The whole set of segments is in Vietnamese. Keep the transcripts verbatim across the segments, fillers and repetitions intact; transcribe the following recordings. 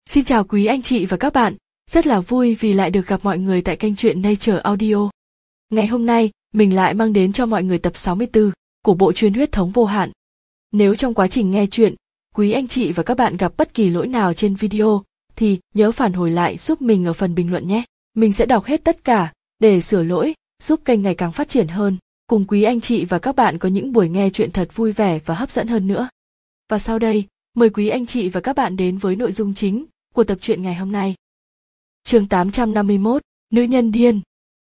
Xin chào quý anh chị và các bạn, rất là vui vì lại được gặp mọi người tại kênh truyện Nature Audio. Ngày hôm nay, mình lại mang đến cho mọi người tập sáu mươi tư của bộ truyện Huyết thống vô hạn. Nếu trong quá trình nghe truyện, quý anh chị và các bạn gặp bất kỳ lỗi nào trên video, thì nhớ phản hồi lại giúp mình ở phần bình luận nhé. Mình sẽ đọc hết tất cả, để sửa lỗi, giúp kênh ngày càng phát triển hơn, cùng quý anh chị và các bạn có những buổi nghe truyện thật vui vẻ và hấp dẫn hơn nữa. Và sau đây, mời quý anh chị và các bạn đến với nội dung chính của tập truyện ngày hôm nay. Chương tám trăm năm mươi mốt, Nữ nhân điên.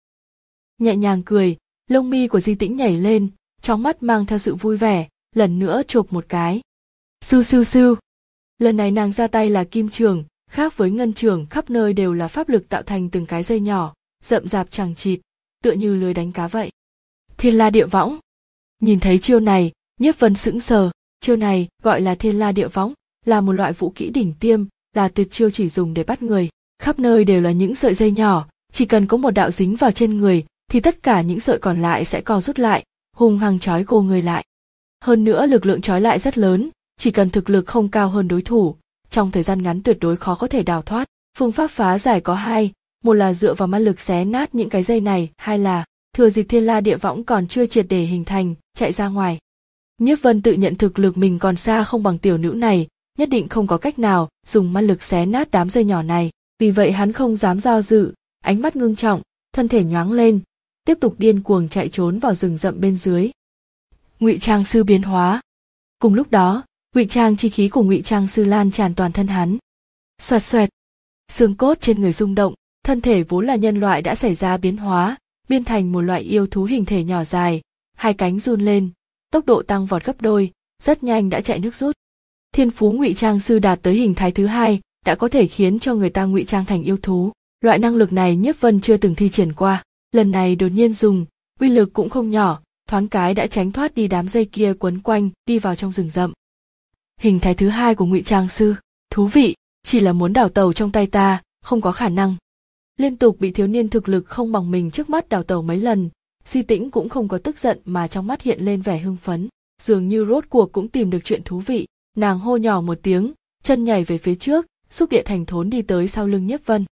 Nhẹ nhàng cười, lông mi của Di Tĩnh nhảy lên, trong mắt mang theo sự vui vẻ, lần nữa chộp một cái. Sưu sưu sưu. Lần này nàng ra tay là kim trường, khác với ngân trường khắp nơi đều là pháp lực tạo thành từng cái dây nhỏ, rậm rạp chằng chịt, tựa như lưới đánh cá vậy. Thiên la địa võng. Nhìn thấy chiêu này, Nhiếp Vân sững sờ, chiêu này gọi là thiên la địa võng, là một loại vũ kỹ đỉnh tiêm, là tuyệt chiêu chỉ dùng để bắt người. Khắp nơi đều là những sợi dây nhỏ, chỉ cần có một đạo dính vào trên người, thì tất cả những sợi còn lại sẽ co rút lại, hung hăng trói cô người lại. Hơn nữa lực lượng trói lại rất lớn, chỉ cần thực lực không cao hơn đối thủ, trong thời gian ngắn tuyệt đối khó có thể đào thoát. Phương pháp phá giải có hai, một là dựa vào ma lực xé nát những cái dây này, hai là thừa dịp thiên la địa võng còn chưa triệt để hình thành, chạy ra ngoài. Nhiếp Vân tự nhận thực lực mình còn xa không bằng tiểu nữ này, nhất định không có cách nào dùng ma lực xé nát đám dây nhỏ này, vì vậy hắn không dám do dự, ánh mắt ngưng trọng, thân thể nhoáng lên, tiếp tục điên cuồng chạy trốn vào rừng rậm bên dưới. Ngụy Trang sư biến hóa. Cùng lúc đó, ngụy trang chi khí của Ngụy Trang sư lan tràn toàn thân hắn. Xoẹt xoẹt, xương cốt trên người rung động, thân thể vốn là nhân loại đã xảy ra biến hóa, biến thành một loại yêu thú hình thể nhỏ dài, hai cánh run lên, tốc độ tăng vọt gấp đôi, rất nhanh đã chạy nước rút. Thiên phú Ngụy Trang sư đạt tới hình thái thứ hai, đã có thể khiến cho người ta ngụy trang thành yêu thú. Loại năng lực này Nhiếp Vân chưa từng thi triển qua, lần này đột nhiên dùng, uy lực cũng không nhỏ, thoáng cái đã tránh thoát đi đám dây kia quấn quanh, đi vào trong rừng rậm. Hình thái thứ hai của Ngụy Trang sư, thú vị, chỉ là muốn đào tẩu trong tay ta, không có khả năng. Liên tục bị thiếu niên thực lực không bằng mình trước mắt đào tẩu mấy lần, Di Tĩnh cũng không có tức giận mà trong mắt hiện lên vẻ hưng phấn, dường như rốt cuộc cũng tìm được chuyện thú vị. Nàng hô nhỏ một tiếng, chân nhảy về phía trước, xúc địa thành thốn đi tới sau lưng Nhiếp Vân.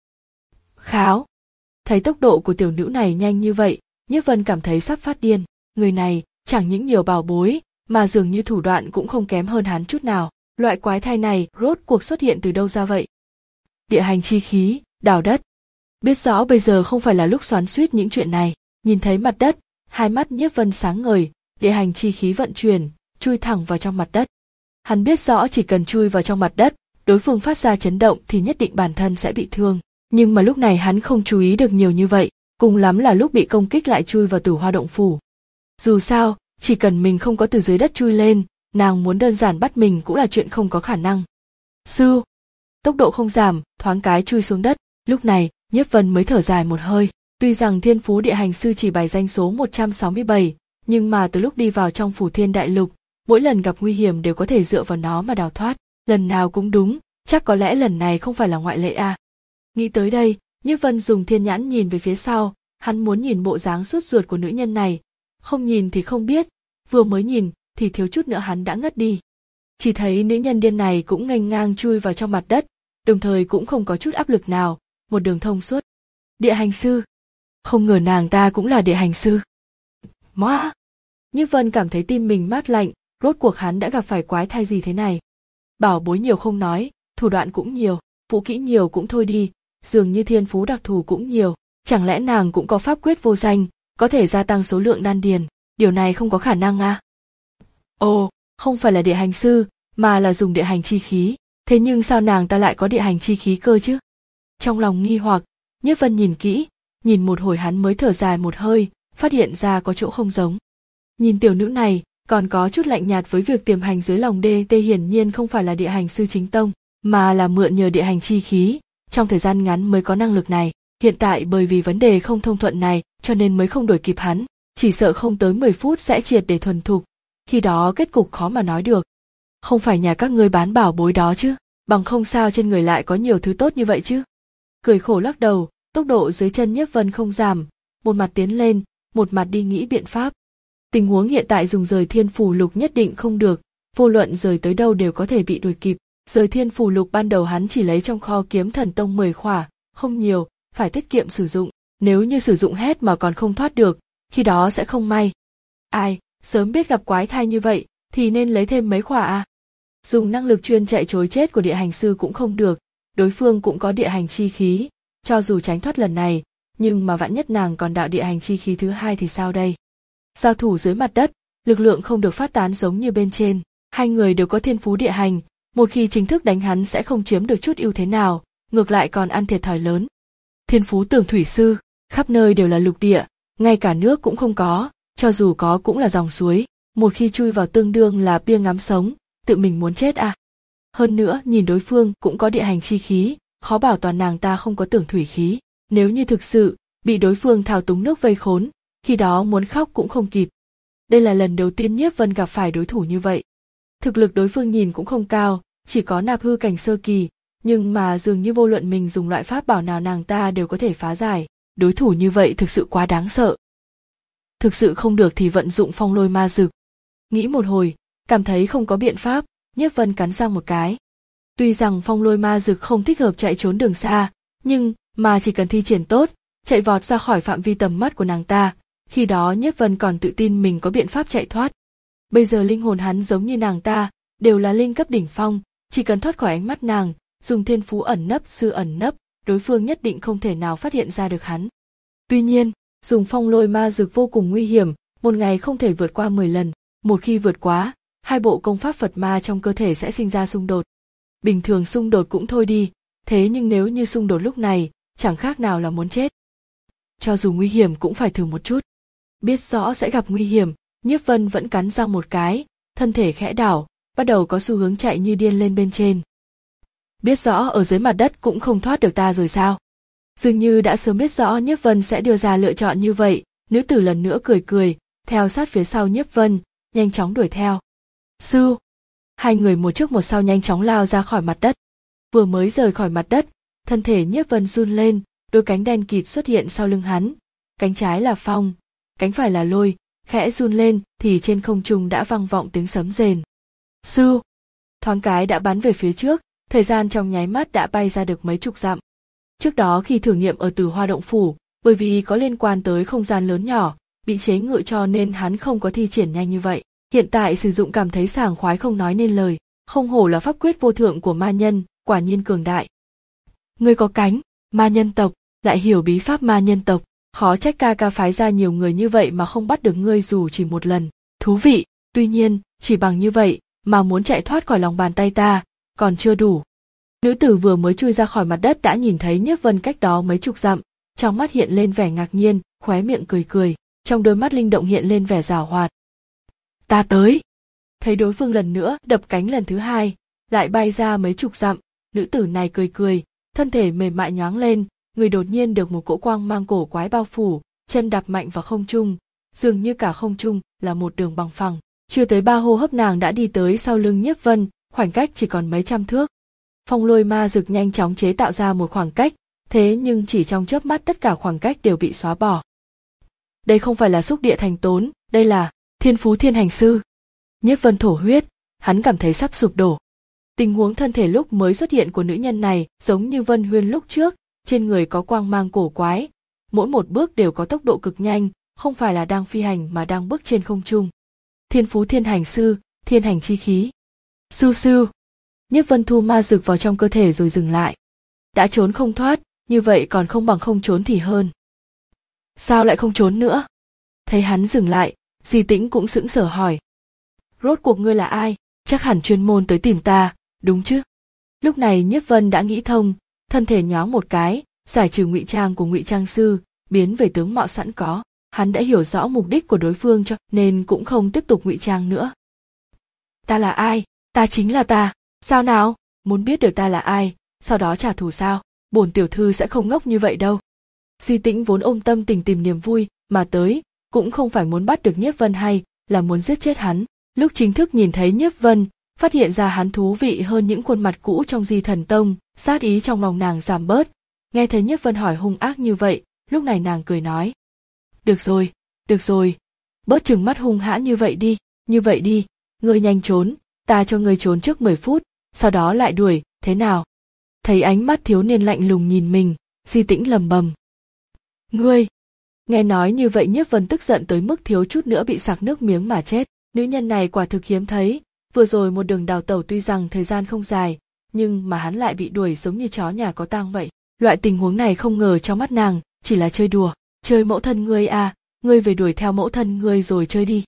Kháo! Thấy tốc độ của tiểu nữ này nhanh như vậy, Nhiếp Vân cảm thấy sắp phát điên. Người này chẳng những nhiều bảo bối, mà dường như thủ đoạn cũng không kém hơn hắn chút nào. Loại quái thai này rốt cuộc xuất hiện từ đâu ra vậy? Địa hành chi khí, đào đất. Biết rõ bây giờ không phải là lúc xoắn xuýt những chuyện này. Nhìn thấy mặt đất, hai mắt Nhiếp Vân sáng ngời, địa hành chi khí vận chuyển, chui thẳng vào trong mặt đất. Hắn biết rõ chỉ cần chui vào trong mặt đất, đối phương phát ra chấn động thì nhất định bản thân sẽ bị thương. Nhưng mà lúc này hắn không chú ý được nhiều như vậy, cùng lắm là lúc bị công kích lại chui vào Tử Hoa động phủ. Dù sao, chỉ cần mình không có từ dưới đất chui lên, nàng muốn đơn giản bắt mình cũng là chuyện không có khả năng. Sư! Tốc độ không giảm, thoáng cái chui xuống đất, lúc này, Nhiếp Vân mới thở dài một hơi. Tuy rằng thiên phú địa hành sư chỉ bài danh số một trăm sáu mươi bảy, nhưng mà từ lúc đi vào trong phủ thiên đại lục, mỗi lần gặp nguy hiểm đều có thể dựa vào nó mà đào thoát, lần nào cũng đúng, chắc có lẽ lần này không phải là ngoại lệ à. Nghĩ tới đây, Nhiếp Vân dùng thiên nhãn nhìn về phía sau, hắn muốn nhìn bộ dáng suốt ruột của nữ nhân này, không nhìn thì không biết, vừa mới nhìn thì thiếu chút nữa hắn đã ngất đi. Chỉ thấy nữ nhân điên này cũng nghênh ngang chui vào trong mặt đất, đồng thời cũng không có chút áp lực nào, một đường thông suốt. Địa hành sư, không ngờ nàng ta cũng là địa hành sư. Móa! Nhiếp Vân cảm thấy tim mình mát lạnh, rốt cuộc hắn đã gặp phải quái thai gì thế này. Bảo bối nhiều không nói, thủ đoạn cũng nhiều, vũ kỹ nhiều cũng thôi đi, dường như thiên phú đặc thù cũng nhiều, chẳng lẽ nàng cũng có pháp quyết vô danh, có thể gia tăng số lượng đan điền, điều này không có khả năng à? Ồ, không phải là địa hành sư, mà là dùng địa hành chi khí, thế nhưng sao nàng ta lại có địa hành chi khí cơ chứ? Trong lòng nghi hoặc, Nhiếp Vân nhìn kỹ, nhìn một hồi hắn mới thở dài một hơi, phát hiện ra có chỗ không giống. Nhìn tiểu nữ này, còn có chút lạnh nhạt với việc tiềm hành dưới lòng đê tê, hiển nhiên không phải là địa hành sư chính tông, mà là mượn nhờ địa hành chi khí, trong thời gian ngắn mới có năng lực này. Hiện tại bởi vì vấn đề không thông thuận này, cho nên mới không đuổi kịp hắn, chỉ sợ không tới mười phút sẽ triệt để thuần thục, khi đó kết cục khó mà nói được. Không phải nhà các ngươi bán bảo bối đó chứ, bằng không sao trên người lại có nhiều thứ tốt như vậy chứ. Cười khổ lắc đầu, tốc độ dưới chân Nhiếp Vân không giảm, một mặt tiến lên, một mặt đi nghĩ biện pháp. Tình huống hiện tại dùng rời thiên phủ lục nhất định không được, vô luận rời tới đâu đều có thể bị đuổi kịp, Giới thiên phù lục ban đầu hắn chỉ lấy trong kho kiếm thần tông mười khỏa, không nhiều, phải tiết kiệm sử dụng, nếu như sử dụng hết mà còn không thoát được, khi đó sẽ không may. Ai, sớm biết gặp quái thai như vậy, thì nên lấy thêm mấy khỏa à. Dùng năng lực chuyên chạy trối chết của địa hành sư cũng không được, đối phương cũng có địa hành chi khí, cho dù tránh thoát lần này, nhưng mà vạn nhất nàng còn đạo địa hành chi khí thứ hai thì sao đây? Giao thủ dưới mặt đất, lực lượng không được phát tán giống như bên trên, hai người đều có thiên phú địa hành, một khi chính thức đánh hắn sẽ không chiếm được chút ưu thế nào, ngược lại còn ăn thiệt thòi lớn. Thiên phú tường thủy sư, khắp nơi đều là lục địa, ngay cả nước cũng không có, cho dù có cũng là dòng suối, một khi chui vào tương đương là bia ngắm sống, tự mình muốn chết à. Hơn nữa nhìn đối phương cũng có địa hành chi khí, khó bảo toàn nàng ta không có tưởng thủy khí, nếu như thực sự bị đối phương thao túng nước vây khốn, khi đó muốn khóc cũng không kịp. Đây là lần đầu tiên Nhiếp Vân gặp phải đối thủ như vậy. Thực lực đối phương nhìn cũng không cao, chỉ có nạp hư cảnh sơ kỳ, nhưng mà dường như vô luận mình dùng loại pháp bảo nào nàng ta đều có thể phá giải, đối thủ như vậy thực sự quá đáng sợ. Thực sự không được thì vận dụng phong lôi ma dực. Nghĩ một hồi, cảm thấy không có biện pháp, Nhiếp Vân cắn răng một cái. Tuy rằng phong lôi ma dực không thích hợp chạy trốn đường xa, nhưng mà chỉ cần thi triển tốt, chạy vọt ra khỏi phạm vi tầm mắt của nàng ta, khi đó Nhiếp Vân còn tự tin mình có biện pháp chạy thoát. Bây giờ linh hồn hắn giống như nàng ta, đều là linh cấp đỉnh phong, chỉ cần thoát khỏi ánh mắt nàng, dùng thiên phú ẩn nấp sư ẩn nấp, đối phương nhất định không thể nào phát hiện ra được hắn. Tuy nhiên, dùng phong lôi ma dực vô cùng nguy hiểm, một ngày không thể vượt qua mười lần, một khi vượt quá, hai bộ công pháp Phật ma trong cơ thể sẽ sinh ra xung đột. Bình thường xung đột cũng thôi đi, thế nhưng nếu như xung đột lúc này, chẳng khác nào là muốn chết. Cho dù nguy hiểm cũng phải thử một chút. Biết rõ sẽ gặp nguy hiểm, Nhiếp Vân vẫn cắn răng một cái, thân thể khẽ đảo, bắt đầu có xu hướng chạy như điên lên bên trên. Biết rõ ở dưới mặt đất cũng không thoát được ta rồi sao? Dường như đã sớm biết rõ Nhiếp Vân sẽ đưa ra lựa chọn như vậy, nữ tử lần nữa cười cười, theo sát phía sau Nhiếp Vân, nhanh chóng đuổi theo. Sư! Hai người một trước một sau nhanh chóng lao ra khỏi mặt đất. Vừa mới rời khỏi mặt đất, thân thể Nhiếp Vân run lên, đôi cánh đen kịt xuất hiện sau lưng hắn. Cánh trái là phong, cánh phải là lôi, khẽ run lên thì trên không trung đã vang vọng tiếng sấm rền. Sư! Thoáng cái đã bắn về phía trước, thời gian trong nháy mắt đã bay ra được mấy chục dặm. Trước đó khi thử nghiệm ở Tử Hoa Động Phủ, bởi vì có liên quan tới không gian lớn nhỏ, bị chế ngự cho nên hắn không có thi triển nhanh như vậy. Hiện tại sử dụng cảm thấy sảng khoái không nói nên lời, không hổ là pháp quyết vô thượng của ma nhân, quả nhiên cường đại. Ngươi có cánh, ma nhân tộc, lại hiểu bí pháp ma nhân tộc, khó trách ca ca phái ra nhiều người như vậy mà không bắt được ngươi dù chỉ một lần. Thú vị, tuy nhiên, chỉ bằng như vậy mà muốn chạy thoát khỏi lòng bàn tay ta, còn chưa đủ. Nữ tử vừa mới chui ra khỏi mặt đất đã nhìn thấy Nhiếp Vân cách đó mấy chục dặm, trong mắt hiện lên vẻ ngạc nhiên, khóe miệng cười cười, trong đôi mắt linh động hiện lên vẻ giảo hoạt. Ta tới. Thấy đối phương lần nữa đập cánh lần thứ hai, lại bay ra mấy chục dặm, nữ tử này cười cười, thân thể mềm mại nhoáng lên, người đột nhiên được một cỗ quang mang cổ quái bao phủ, chân đạp mạnh vào không trung, dường như cả không trung là một đường bằng phẳng. Chưa tới ba hô hấp nàng đã đi tới sau lưng Nhiếp Vân, khoảng cách chỉ còn mấy trăm thước. Phong lôi ma dực nhanh chóng chế tạo ra một khoảng cách, thế nhưng chỉ trong chớp mắt tất cả khoảng cách đều bị xóa bỏ. Đây không phải là xúc địa thành tốn, đây là thiên phú thiên hành sư. Nhiếp Vân thổ huyết, hắn cảm thấy sắp sụp đổ. Tình huống thân thể lúc mới xuất hiện của nữ nhân này giống như Vân Huyên lúc trước, trên người có quang mang cổ quái, mỗi một bước đều có tốc độ cực nhanh, không phải là đang phi hành mà đang bước trên không trung. Thiên phú thiên hành sư, thiên hành chi khí. Sư sư. Nhiếp Vân thu ma dực vào trong cơ thể rồi dừng lại. Đã trốn không thoát, như vậy còn không bằng không trốn thì hơn. Sao lại không trốn nữa? Thấy hắn dừng lại, Di Tĩnh cũng sững sờ hỏi. Rốt cuộc ngươi là ai? Chắc hẳn chuyên môn tới tìm ta, đúng chứ? Lúc này Nhiếp Vân đã nghĩ thông, thân thể nhoáng một cái, giải trừ ngụy trang của ngụy trang sư, biến về tướng mạo sẵn có. Hắn đã hiểu rõ mục đích của đối phương cho nên cũng không tiếp tục ngụy trang nữa. Ta là ai? Ta chính là ta. Sao nào? Muốn biết được ta là ai, sau đó trả thù sao? Bổn tiểu thư sẽ không ngốc như vậy đâu. Di Tĩnh vốn ôm tâm tình tìm niềm vui mà tới, cũng không phải muốn bắt được Nhiếp Vân hay là muốn giết chết hắn. Lúc chính thức nhìn thấy Nhiếp Vân, phát hiện ra hắn thú vị hơn những khuôn mặt cũ trong Di Thần Tông, sát ý trong lòng nàng giảm bớt. Nghe thấy Nhiếp Vân hỏi hung ác như vậy, lúc này nàng cười nói. Được rồi, được rồi, bớt trừng mắt hung hãn như vậy đi, như vậy đi, ngươi nhanh trốn, ta cho ngươi trốn trước mười phút, sau đó lại đuổi, thế nào? Thấy ánh mắt thiếu niên lạnh lùng nhìn mình, Di Tĩnh lầm bầm. Ngươi! Nghe nói như vậy Nhiếp Vân tức giận tới mức thiếu chút nữa bị sặc nước miếng mà chết. Nữ nhân này quả thực hiếm thấy, vừa rồi một đường đào tẩu tuy rằng thời gian không dài, nhưng mà hắn lại bị đuổi giống như chó nhà có tang vậy. Loại tình huống này không ngờ trong mắt nàng, chỉ là chơi đùa. Chơi mẫu thân ngươi à, ngươi về đuổi theo mẫu thân ngươi rồi chơi đi.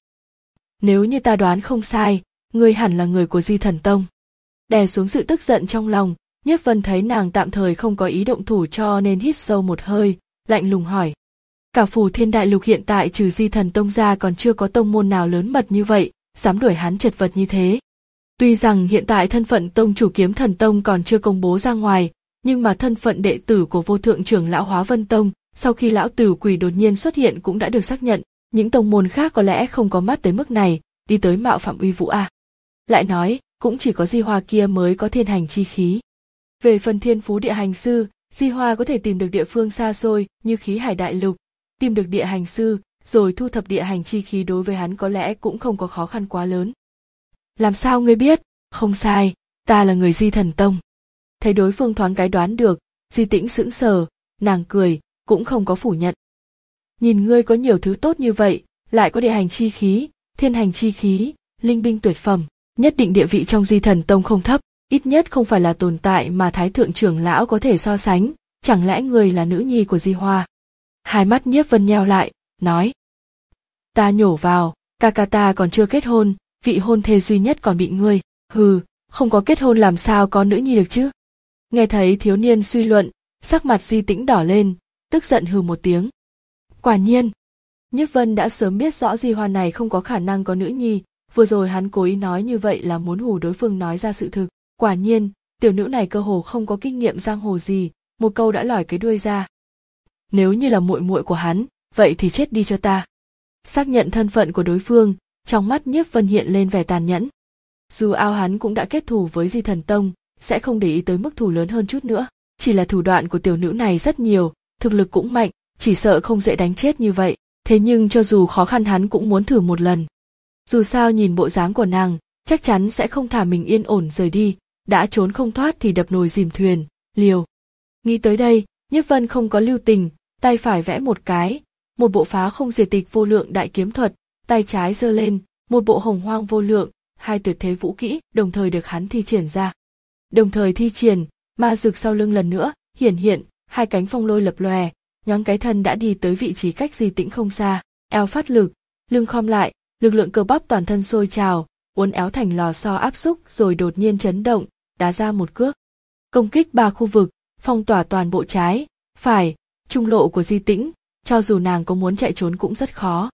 Nếu như ta đoán không sai, ngươi hẳn là người của Di Thần Tông. Đè xuống sự tức giận trong lòng, Nhiếp Vân thấy nàng tạm thời không có ý động thủ cho nên hít sâu một hơi, lạnh lùng hỏi. Cả Phù Thiên Đại Lục hiện tại trừ Di Thần Tông ra còn chưa có tông môn nào lớn mật như vậy, dám đuổi hắn chật vật như thế. Tuy rằng hiện tại thân phận tông chủ Kiếm Thần Tông còn chưa công bố ra ngoài, nhưng mà thân phận đệ tử của vô thượng trưởng lão Hóa Vân Tông, sau khi lão tử quỷ đột nhiên xuất hiện cũng đã được xác nhận, những tông môn khác có lẽ không có mắt tới mức này, đi tới mạo phạm uy vũ à. Lại nói, cũng chỉ có Di Hoa kia mới có thiên hành chi khí. Về phần thiên phú địa hành sư, Di Hoa có thể tìm được địa phương xa xôi như khí hải đại lục, tìm được địa hành sư, rồi thu thập địa hành chi khí đối với hắn có lẽ cũng không có khó khăn quá lớn. Làm sao ngươi biết? Không sai, ta là người Di Thần Tông. Thấy đối phương thoáng cái đoán được, Di Tĩnh sững sờ, nàng cười, cũng không có phủ nhận. Nhìn ngươi có nhiều thứ tốt như vậy, lại có địa hành chi khí, thiên hành chi khí, linh binh tuyệt phẩm, nhất định địa vị trong Di Thần Tông không thấp, ít nhất không phải là tồn tại mà Thái Thượng trưởng lão có thể so sánh, chẳng lẽ ngươi là nữ nhi của Di Hoa? Hai mắt Nhiếp Vân nheo lại, nói. Ta nhổ vào, ca ca ta còn chưa kết hôn, vị hôn thê duy nhất còn bị ngươi, hừ, không có kết hôn làm sao có nữ nhi được chứ? Nghe thấy thiếu niên suy luận, sắc mặt Di Tĩnh đỏ lên, tức giận hừ một tiếng. Quả nhiên, Nhiếp Vân đã sớm biết rõ Di Hoa này không có khả năng có nữ nhi, vừa rồi hắn cố ý nói như vậy là muốn hù đối phương nói ra sự thực. Quả nhiên, tiểu nữ này cơ hồ không có kinh nghiệm giang hồ gì, một câu đã lòi cái đuôi ra. Nếu như là muội muội của hắn, vậy thì chết đi cho ta. Xác nhận thân phận của đối phương, trong mắt Nhiếp Vân hiện lên vẻ tàn nhẫn. Dù ao hắn cũng đã kết thù với Di Thần Tông, sẽ không để ý tới mức thù lớn hơn chút nữa. Chỉ là thủ đoạn của tiểu nữ này rất nhiều, thực lực cũng mạnh, chỉ sợ không dễ đánh chết như vậy. Thế nhưng cho dù khó khăn hắn cũng muốn thử một lần. Dù sao nhìn bộ dáng của nàng, chắc chắn sẽ không thả mình yên ổn rời đi, đã trốn không thoát thì đập nồi dìm thuyền, liều. Nghĩ tới đây, Nhiếp Vân không có lưu tình, tay phải vẽ một cái, một bộ phá không diệt tịch vô lượng đại kiếm thuật, tay trái giơ lên, một bộ hồng hoang vô lượng, hai tuyệt thế vũ kỹ đồng thời được hắn thi triển ra. Đồng thời thi triển, ma dược sau lưng lần nữa hiển hiện, hai cánh phong lôi lập lòe, nhoáng cái thân đã đi tới vị trí cách Di Tĩnh không xa, eo phát lực, lưng khom lại, lực lượng cơ bắp toàn thân sôi trào, uốn éo thành lò xo áp xúc rồi đột nhiên chấn động, đá ra một cước. Công kích ba khu vực, phong tỏa toàn bộ trái, phải, trung lộ của Di Tĩnh, cho dù nàng có muốn chạy trốn cũng rất khó.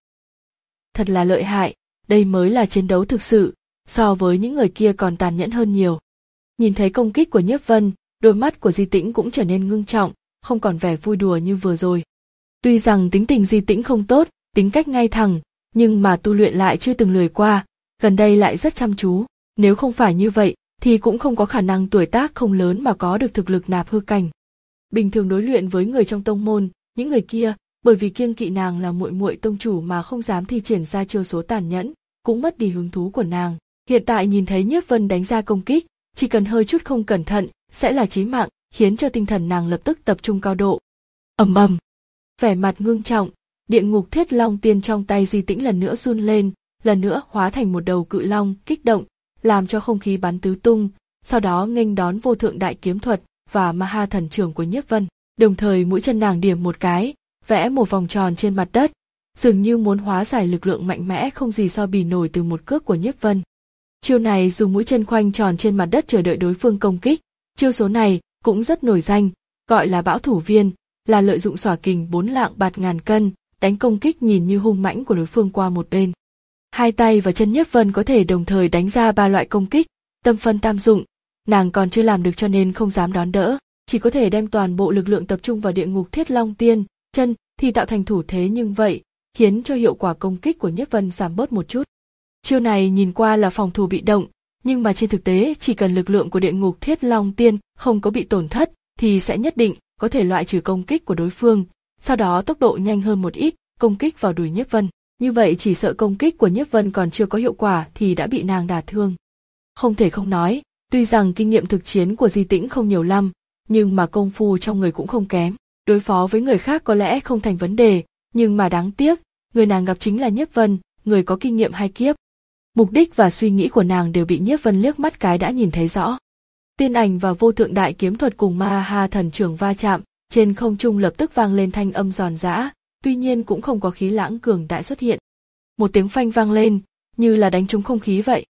Thật là lợi hại, đây mới là chiến đấu thực sự, so với những người kia còn tàn nhẫn hơn nhiều. Nhìn thấy công kích của Nhiếp Vân, đôi mắt của Di Tĩnh cũng trở nên ngưng trọng, không còn vẻ vui đùa như vừa rồi. Tuy rằng tính tình Di Tĩnh không tốt, tính cách ngay thẳng, nhưng mà tu luyện lại chưa từng lười qua, gần đây lại rất chăm chú, nếu không phải như vậy thì cũng không có khả năng tuổi tác không lớn mà có được thực lực nạp hư cảnh. Bình thường đối luyện với người trong tông môn, những người kia, bởi vì kiêng kỵ nàng là muội muội tông chủ mà không dám thi triển ra chiêu số tàn nhẫn, cũng mất đi hứng thú của nàng. Hiện tại nhìn thấy Nhiếp Vân đánh ra công kích, chỉ cần hơi chút không cẩn thận, sẽ là chí mạng, khiến cho tinh thần nàng lập tức tập trung cao độ. Ầm ầm, vẻ mặt ngưng trọng, địa ngục thiết long tiên trong tay Di Tĩnh lần nữa run lên, lần nữa hóa thành một đầu cự long, kích động, làm cho không khí bắn tứ tung, sau đó nghênh đón vô thượng đại kiếm thuật và ma ha thần trưởng của Nhiếp Vân, đồng thời mũi chân nàng điểm một cái, vẽ một vòng tròn trên mặt đất, dường như muốn hóa giải lực lượng mạnh mẽ không gì so bì nổi từ một cước của Nhiếp Vân. Chiêu này dùng mũi chân khoanh tròn trên mặt đất chờ đợi đối phương công kích, chiêu số này cũng rất nổi danh, gọi là bão thủ viên, là lợi dụng xỏa kình bốn lạng bạt ngàn cân, đánh công kích nhìn như hung mãnh của đối phương qua một bên. Hai tay và chân Nhiếp Vân có thể đồng thời đánh ra ba loại công kích, tâm phân tam dụng, nàng còn chưa làm được cho nên không dám đón đỡ, chỉ có thể đem toàn bộ lực lượng tập trung vào địa ngục thiết long tiên, chân thì tạo thành thủ thế nhưng vậy, khiến cho hiệu quả công kích của Nhiếp Vân giảm bớt một chút. Chiêu này nhìn qua là phòng thủ bị động, nhưng mà trên thực tế chỉ cần lực lượng của địa ngục thiết long tiên không có bị tổn thất thì sẽ nhất định có thể loại trừ công kích của đối phương, sau đó tốc độ nhanh hơn một ít, công kích vào đùi Nhiếp Vân. Như vậy chỉ sợ công kích của Nhiếp Vân còn chưa có hiệu quả thì đã bị nàng đả thương. Không thể không nói, Tuy rằng kinh nghiệm thực chiến của Di Tĩnh không nhiều lắm, nhưng mà công phu trong người cũng không kém. Đối phó với người khác có lẽ không thành vấn đề, nhưng mà đáng tiếc, người nàng gặp chính là Nhiếp Vân, người có kinh nghiệm hai kiếp. Mục đích và suy nghĩ của nàng đều bị Nhiếp Vân liếc mắt cái đã nhìn thấy rõ. Tiên ảnh và vô thượng đại kiếm thuật cùng Ma Ha thần trưởng va chạm, trên không trung lập tức vang lên thanh âm giòn giã, tuy nhiên cũng không có khí lãng cường đại xuất hiện. Một tiếng phanh vang lên, như là đánh trúng không khí vậy.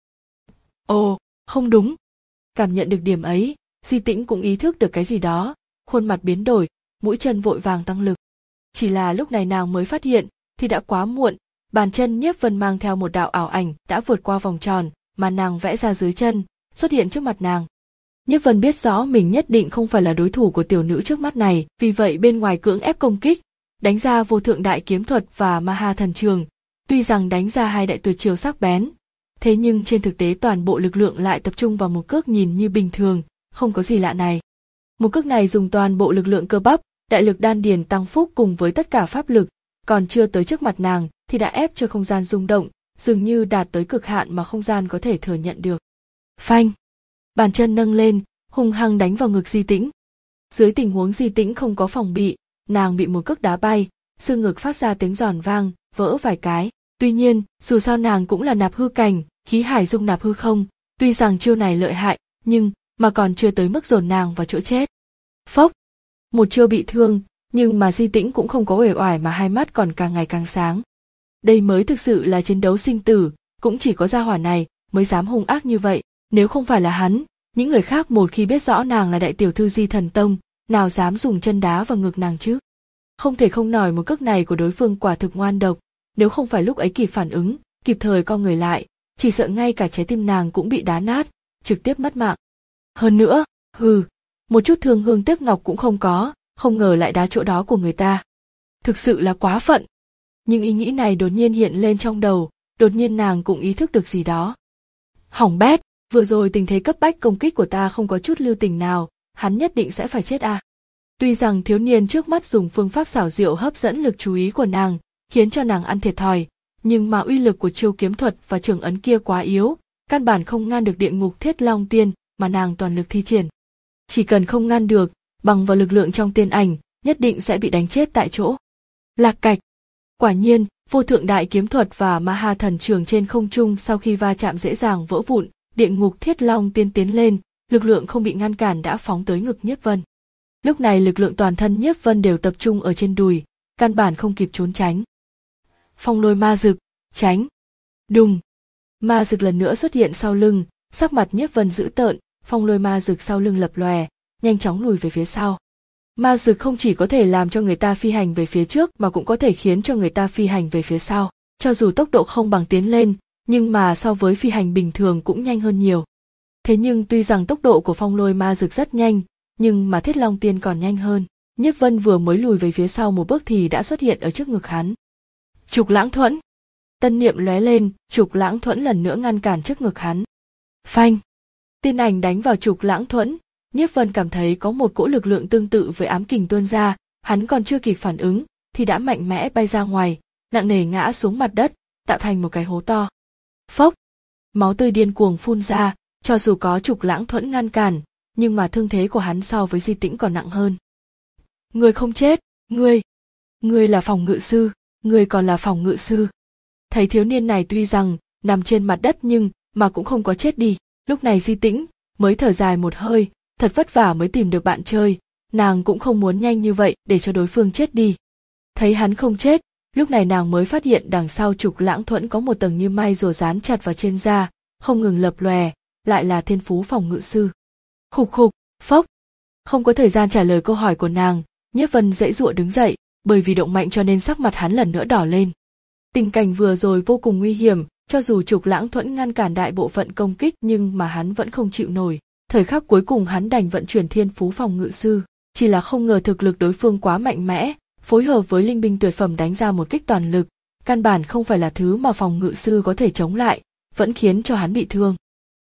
Ồ, không đúng. Cảm nhận được điểm ấy, Di Tĩnh cũng ý thức được cái gì đó, khuôn mặt biến đổi, mũi chân vội vàng tăng lực. Chỉ là lúc này nàng mới phát hiện, thì đã quá muộn, bàn chân Nhiếp Vân mang theo một đạo ảo ảnh đã vượt qua vòng tròn mà nàng vẽ ra dưới chân, xuất hiện trước mặt nàng. Nhiếp Vân biết rõ mình nhất định không phải là đối thủ của tiểu nữ trước mắt này, vì vậy bên ngoài cưỡng ép công kích, đánh ra vô thượng đại kiếm thuật và Ma Ha thần trường. Tuy rằng đánh ra hai đại tuyệt chiêu sắc bén, thế nhưng trên thực tế toàn bộ lực lượng lại tập trung vào một cước nhìn như bình thường, không có gì lạ này. Một cước này dùng toàn bộ lực lượng cơ bắp, đại lực đan điền tăng phúc cùng với tất cả pháp lực, còn chưa tới trước mặt nàng thì đã ép cho không gian rung động, dường như đạt tới cực hạn mà không gian có thể thừa nhận được. Phanh! Bàn chân nâng lên, hung hăng đánh vào ngực Di Tĩnh. Dưới tình huống Di Tĩnh không có phòng bị, nàng bị một cước đá bay, xương ngực phát ra tiếng giòn vang, vỡ vài cái. Tuy nhiên, dù sao nàng cũng là nạp hư cảnh, khí hải dung nạp hư không, tuy rằng chiêu này lợi hại, nhưng mà còn chưa tới mức dồn nàng vào chỗ chết. Phốc! Một chiêu bị thương, nhưng mà Di Tĩnh cũng không có uể oải mà hai mắt còn càng ngày càng sáng. Đây mới thực sự là chiến đấu sinh tử, cũng chỉ có gia hỏa này mới dám hung ác như vậy, nếu không phải là hắn, những người khác một khi biết rõ nàng là đại tiểu thư Di Thần Tông, nào dám dùng chân đá vào ngực nàng chứ. Không thể không nói một cước này của đối phương quả thực ngoan độc, nếu không phải lúc ấy kịp phản ứng, kịp thời co người lại, chỉ sợ ngay cả trái tim nàng cũng bị đá nát, trực tiếp mất mạng. Hơn nữa, hừ, một chút thương hương tiếc ngọc cũng không có, không ngờ lại đá chỗ đó của người ta. Thực sự là quá phận. Nhưng ý nghĩ này đột nhiên hiện lên trong đầu, đột nhiên nàng cũng ý thức được gì đó. Hỏng bét, vừa rồi tình thế cấp bách công kích của ta không có chút lưu tình nào, hắn nhất định sẽ phải chết à. Tuy rằng thiếu niên trước mắt dùng phương pháp xảo diệu hấp dẫn lực chú ý của nàng, khiến cho nàng ăn thiệt thòi, nhưng mà uy lực của chiêu kiếm thuật và trường ấn kia quá yếu, căn bản không ngăn được địa ngục Thiết Long Tiên mà nàng toàn lực thi triển. Chỉ cần không ngăn được, bằng vào lực lượng trong tiên ảnh, nhất định sẽ bị đánh chết tại chỗ. Lạc cạch. Quả nhiên, vô thượng đại kiếm thuật và Ma Ha thần trường trên không trung sau khi va chạm dễ dàng vỡ vụn, địa ngục Thiết Long Tiên tiến lên, lực lượng không bị ngăn cản đã phóng tới ngực Nhiếp Vân. Lúc này lực lượng toàn thân Nhiếp Vân đều tập trung ở trên đùi, căn bản không kịp trốn tránh. Phong lôi ma dực, tránh. Đùng. Ma dực lần nữa xuất hiện sau lưng, sắc mặt Nhiếp Vân dữ tợn, phong lôi ma dực sau lưng lập lòe, nhanh chóng lùi về phía sau. Ma dực không chỉ có thể làm cho người ta phi hành về phía trước mà cũng có thể khiến cho người ta phi hành về phía sau. Cho dù tốc độ không bằng tiến lên, nhưng mà so với phi hành bình thường cũng nhanh hơn nhiều. Thế nhưng tuy rằng tốc độ của phong lôi ma dực rất nhanh, nhưng mà Thiết Long Tiên còn nhanh hơn. Nhiếp Vân vừa mới lùi về phía sau một bước thì đã xuất hiện ở trước ngực hắn. Trục Lãng Thuẫn. Tân niệm lóe lên, Trục Lãng Thuẫn lần nữa ngăn cản trước ngực hắn. Phanh. Tiên ảnh đánh vào Trục Lãng Thuẫn, Nhiếp Vân cảm thấy có một cỗ lực lượng tương tự với ám kình tuôn ra, hắn còn chưa kịp phản ứng thì đã mạnh mẽ bay ra ngoài, nặng nề ngã xuống mặt đất, tạo thành một cái hố to. Phốc. Máu tươi điên cuồng phun ra, cho dù có Trục Lãng Thuẫn ngăn cản, nhưng mà thương thế của hắn so với Di Tĩnh còn nặng hơn. Ngươi không chết, ngươi, ngươi là phòng ngự sư, ngươi còn là phòng ngự sư. Thấy thiếu niên này tuy rằng nằm trên mặt đất nhưng mà cũng không có chết đi, lúc này Di Tĩnh mới thở dài một hơi, thật vất vả mới tìm được bạn chơi, nàng cũng không muốn nhanh như vậy để cho đối phương chết đi. Thấy hắn không chết, lúc này nàng mới phát hiện đằng sau Trục Lãng Thuẫn có một tầng như mai rùa dán chặt vào trên da, không ngừng lập lòe, lại là thiên phú phòng ngự sư. Khục khục, phốc. Không có thời gian trả lời câu hỏi của nàng, Nhiếp Vân giãy giụa đứng dậy, bởi vì động mạnh cho nên sắc mặt hắn lần nữa đỏ lên. Tình cảnh vừa rồi vô cùng nguy hiểm, cho dù Trục Lãng Thuẫn ngăn cản đại bộ phận công kích nhưng mà hắn vẫn không chịu nổi. Thời khắc cuối cùng hắn đành vận chuyển thiên phú phòng ngự sư, chỉ là không ngờ thực lực đối phương quá mạnh mẽ, phối hợp với linh binh tuyệt phẩm đánh ra một kích toàn lực, căn bản không phải là thứ mà phòng ngự sư có thể chống lại, vẫn khiến cho hắn bị thương.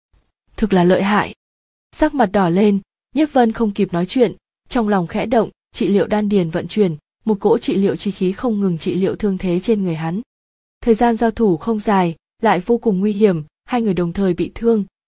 Thực là lợi hại. Sắc mặt đỏ lên, Nhiếp Vân không kịp nói chuyện, trong lòng khẽ động, trị liệu đan điền vận chuyển, một cỗ trị liệu chi khí không ngừng trị liệu thương thế trên người hắn. Thời gian giao thủ không dài, lại vô cùng nguy hiểm, hai người đồng thời bị thương,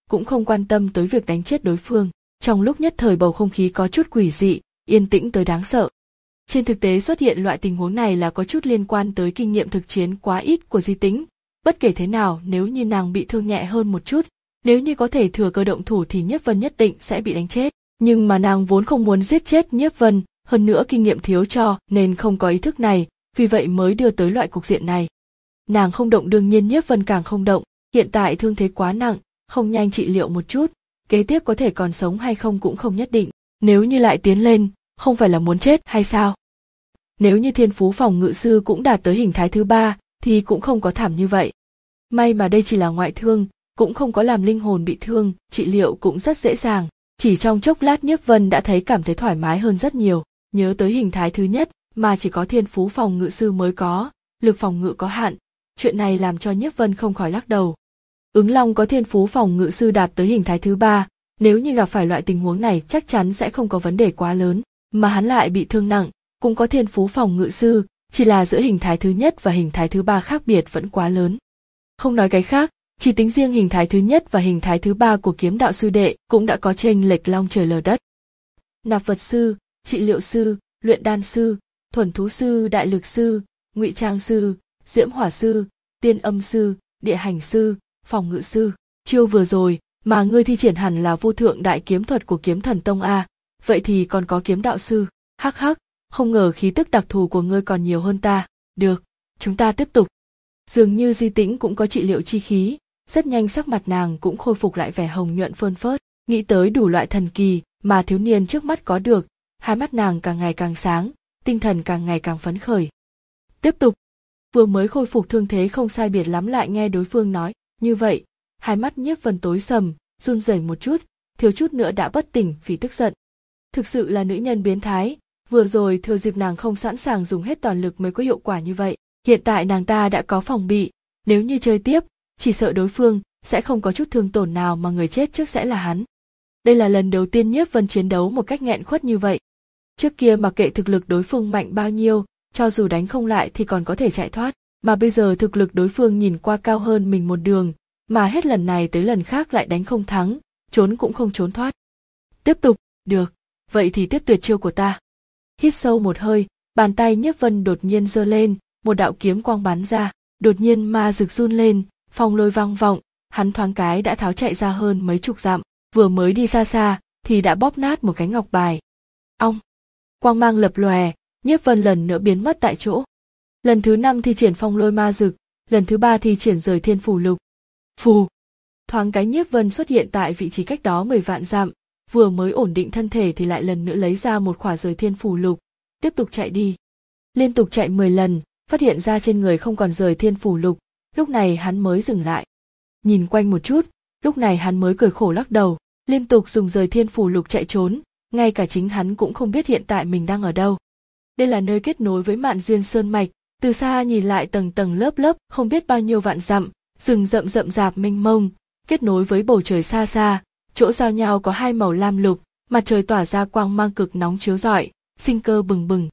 cũng không quan tâm tới việc đánh chết đối phương. Trong lúc nhất thời bầu không khí có chút quỷ dị, yên tĩnh tới đáng sợ. Trên thực tế xuất hiện loại tình huống này là có chút liên quan tới kinh nghiệm thực chiến quá ít của Di Tĩnh. Bất kể thế nào, nếu như nàng bị thương nhẹ hơn một chút, nếu như có thể thừa cơ động thủ thì Nhiếp Vân nhất định sẽ bị đánh chết. Nhưng mà nàng vốn không muốn giết chết Nhiếp Vân, hơn nữa kinh nghiệm thiếu cho nên không có ý thức này, vì vậy mới đưa tới loại cục diện này. Nàng không động đương nhiên Nhiếp Vân càng không động, hiện tại thương thế quá nặng, không nhanh trị liệu một chút, kế tiếp có thể còn sống hay không cũng không nhất định, nếu như lại tiến lên, không phải là muốn chết hay sao? Nếu như thiên phú phòng ngự sư cũng đạt tới hình thái thứ ba, thì cũng không có thảm như vậy. May mà đây chỉ là ngoại thương, cũng không có làm linh hồn bị thương, trị liệu cũng rất dễ dàng. Chỉ trong chốc lát Nhiếp Vân đã thấy cảm thấy thoải mái hơn rất nhiều, nhớ tới hình thái thứ nhất mà chỉ có thiên phú phòng ngự sư mới có, lực phòng ngự có hạn, chuyện này làm cho Nhiếp Vân không khỏi lắc đầu. Ứng Long có thiên phú phòng ngự sư đạt tới hình thái thứ ba, nếu như gặp phải loại tình huống này chắc chắn sẽ không có vấn đề quá lớn, mà hắn lại bị thương nặng, cũng có thiên phú phòng ngự sư, chỉ là giữa hình thái thứ nhất và hình thái thứ ba khác biệt vẫn quá lớn. Không nói cái khác, chỉ tính riêng hình thái thứ nhất và hình thái thứ ba của kiếm đạo sư đệ cũng đã có chênh lệch long trời lở đất. Nạp vật sư, trị liệu sư, luyện đan sư, thuần thú sư, đại lực sư, ngụy trang sư, diễm hỏa sư, tiên âm sư, địa hành sư, phòng ngự sư. Chiêu vừa rồi mà ngươi thi triển hẳn là vô thượng đại kiếm thuật của Kiếm Thần Tông a, vậy thì còn có kiếm đạo sư. Hắc hắc, không ngờ khí tức đặc thù của ngươi còn nhiều hơn ta. Được, chúng ta tiếp tục. Dường như Di Tĩnh cũng có trị liệu chi khí, rất nhanh sắc mặt nàng cũng khôi phục lại vẻ hồng nhuận phơn phớt, nghĩ tới đủ loại thần kỳ mà thiếu niên trước mắt có được, hai mắt nàng càng ngày càng sáng, tinh thần càng ngày càng phấn khởi. Tiếp tục. Vừa mới khôi phục thương thế không sai biệt lắm lại nghe đối phương nói như vậy, hai mắt Nhiếp Vân tối sầm, run rẩy một chút, thiếu chút nữa đã bất tỉnh vì tức giận. Thực sự là nữ nhân biến thái, vừa rồi thừa dịp nàng không sẵn sàng dùng hết toàn lực mới có hiệu quả như vậy. Hiện tại nàng ta đã có phòng bị, nếu như chơi tiếp, chỉ sợ đối phương sẽ không có chút thương tổn nào mà người chết trước sẽ là hắn. Đây là lần đầu tiên Nhiếp Vân chiến đấu một cách nghẹn khuất như vậy. Trước kia mặc kệ thực lực đối phương mạnh bao nhiêu, cho dù đánh không lại thì còn có thể chạy thoát, mà bây giờ thực lực đối phương nhìn qua cao hơn mình một đường, mà hết lần này tới lần khác lại đánh không thắng, trốn cũng không trốn thoát. Tiếp tục, được, vậy thì tiếp tuyệt chiêu của ta. Hít sâu một hơi, bàn tay Nhiếp Vân đột nhiên giơ lên, một đạo kiếm quang bắn ra, đột nhiên ma rực run lên, phong lôi vang vọng, hắn thoáng cái đã tháo chạy ra hơn mấy chục dặm, vừa mới đi xa xa thì đã bóp nát một cái ngọc bài. Ong, quang mang lập lòe, Nhiếp Vân lần nữa biến mất tại chỗ. Lần thứ năm thi triển phong lôi ma rực, lần thứ ba thi triển rời thiên phủ lục. Phù, thoáng cái Nhiếp Vân xuất hiện tại vị trí cách đó mười vạn dặm, vừa mới ổn định thân thể thì lại lần nữa lấy ra một khỏa rời thiên phủ lục, tiếp tục chạy đi. Liên tục chạy mười lần, phát hiện ra trên người không còn rời thiên phủ lục, lúc này hắn mới dừng lại. Nhìn quanh một chút, lúc này hắn mới cười khổ lắc đầu, liên tục dùng rời thiên phủ lục chạy trốn, ngay cả chính hắn cũng không biết hiện tại mình đang ở đâu. Đây là nơi kết nối với Mạn Duyên Sơn mạch, từ xa nhìn lại tầng tầng lớp lớp không biết bao nhiêu vạn dặm, rừng rậm rậm rạp mênh mông, kết nối với bầu trời xa xa, chỗ giao nhau có hai màu lam lục, mặt trời tỏa ra quang mang cực nóng chiếu rọi, sinh cơ bừng bừng.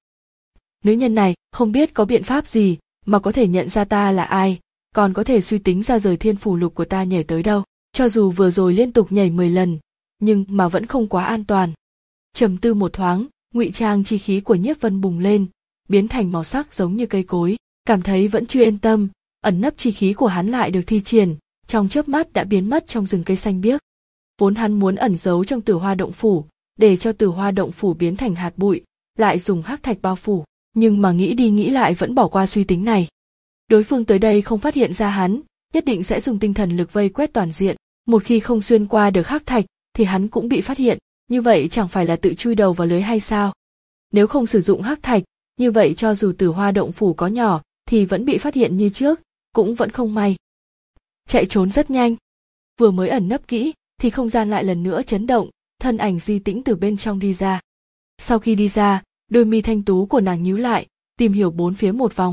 Nữ nhân này không biết có biện pháp gì mà có thể nhận ra ta là ai, còn có thể suy tính ra rời thiên phủ lục của ta nhảy tới đâu, cho dù vừa rồi liên tục nhảy mười lần, nhưng mà vẫn không quá an toàn. Trầm tư một thoáng, ngụy trang chi khí của Nhiếp Vân bùng lên, biến thành màu sắc giống như cây cối, cảm thấy vẫn chưa yên tâm, ẩn nấp chi khí của hắn lại được thi triển, trong chớp mắt đã biến mất trong rừng cây xanh biếc. Vốn hắn muốn ẩn giấu trong Tử Hoa động phủ, để cho Tử Hoa động phủ biến thành hạt bụi, lại dùng hắc thạch bao phủ, nhưng mà nghĩ đi nghĩ lại vẫn bỏ qua suy tính này. Đối phương tới đây không phát hiện ra hắn, nhất định sẽ dùng tinh thần lực vây quét toàn diện, một khi không xuyên qua được hắc thạch thì hắn cũng bị phát hiện, như vậy chẳng phải là tự chui đầu vào lưới hay sao? Nếu không sử dụng hắc thạch, như vậy cho dù Tử Hoa động phủ có nhỏ thì vẫn bị phát hiện như trước, cũng vẫn không may. Chạy trốn rất nhanh, vừa mới ẩn nấp kỹ thì không gian lại lần nữa chấn động, thân ảnh Di Tĩnh từ bên trong đi ra. Sau khi đi ra, đôi mi thanh tú của nàng nhíu lại, tìm hiểu bốn phía một vòng.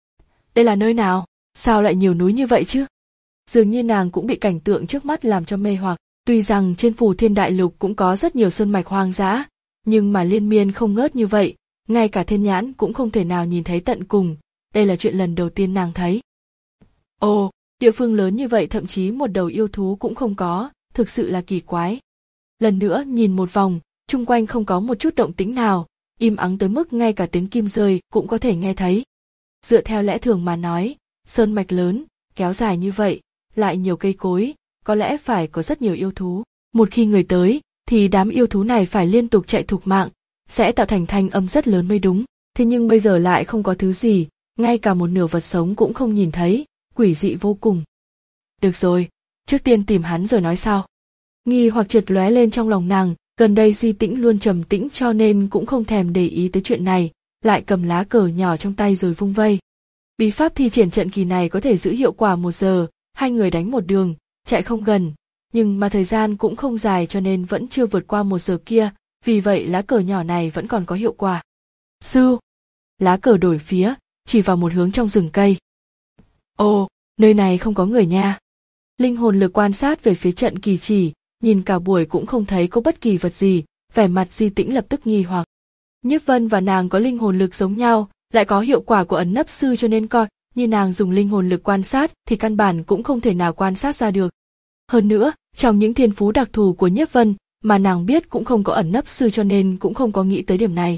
Đây là nơi nào? Sao lại nhiều núi như vậy chứ? Dường như nàng cũng bị cảnh tượng trước mắt làm cho mê hoặc. Tuy rằng trên Phù Thiên Đại Lục cũng có rất nhiều sơn mạch hoang dã, nhưng mà liên miên không ngớt như vậy, ngay cả thiên nhãn cũng không thể nào nhìn thấy tận cùng. Đây là chuyện lần đầu tiên nàng thấy. Ồ, địa phương lớn như vậy thậm chí một đầu yêu thú cũng không có, thực sự là kỳ quái. Lần nữa nhìn một vòng, chung quanh không có một chút động tĩnh nào, im ắng tới mức ngay cả tiếng kim rơi cũng có thể nghe thấy. Dựa theo lẽ thường mà nói, sơn mạch lớn, kéo dài như vậy, lại nhiều cây cối, có lẽ phải có rất nhiều yêu thú. Một khi người tới, thì đám yêu thú này phải liên tục chạy thục mạng, sẽ tạo thành thanh âm rất lớn mới đúng. Thế nhưng bây giờ lại không có thứ gì, ngay cả một nửa vật sống cũng không nhìn thấy, quỷ dị vô cùng. Được rồi, trước tiên tìm hắn rồi nói sau. Nghi hoặc chợt lóe lên trong lòng nàng, gần đây Di Tĩnh luôn trầm tĩnh cho nên cũng không thèm để ý tới chuyện này, lại cầm lá cờ nhỏ trong tay rồi vung vây. Bí pháp thi triển trận kỳ này có thể giữ hiệu quả một giờ, hai người đánh một đường, chạy không gần, nhưng mà thời gian cũng không dài cho nên vẫn chưa vượt qua một giờ kia, vì vậy lá cờ nhỏ này vẫn còn có hiệu quả. Sư! Lá cờ đổi phía, chỉ vào một hướng trong rừng cây. Ồ, nơi này không có người nha. Linh hồn lực quan sát về phía trận kỳ chỉ, nhìn cả buổi cũng không thấy có bất kỳ vật gì, vẻ mặt Di Tĩnh lập tức nghi hoặc. Nhiếp Vân và nàng có linh hồn lực giống nhau, lại có hiệu quả của ẩn nấp sư cho nên coi như nàng dùng linh hồn lực quan sát thì căn bản cũng không thể nào quan sát ra được. Hơn nữa, trong những thiên phú đặc thù của Nhiếp Vân mà nàng biết cũng không có ẩn nấp sư cho nên cũng không có nghĩ tới điểm này.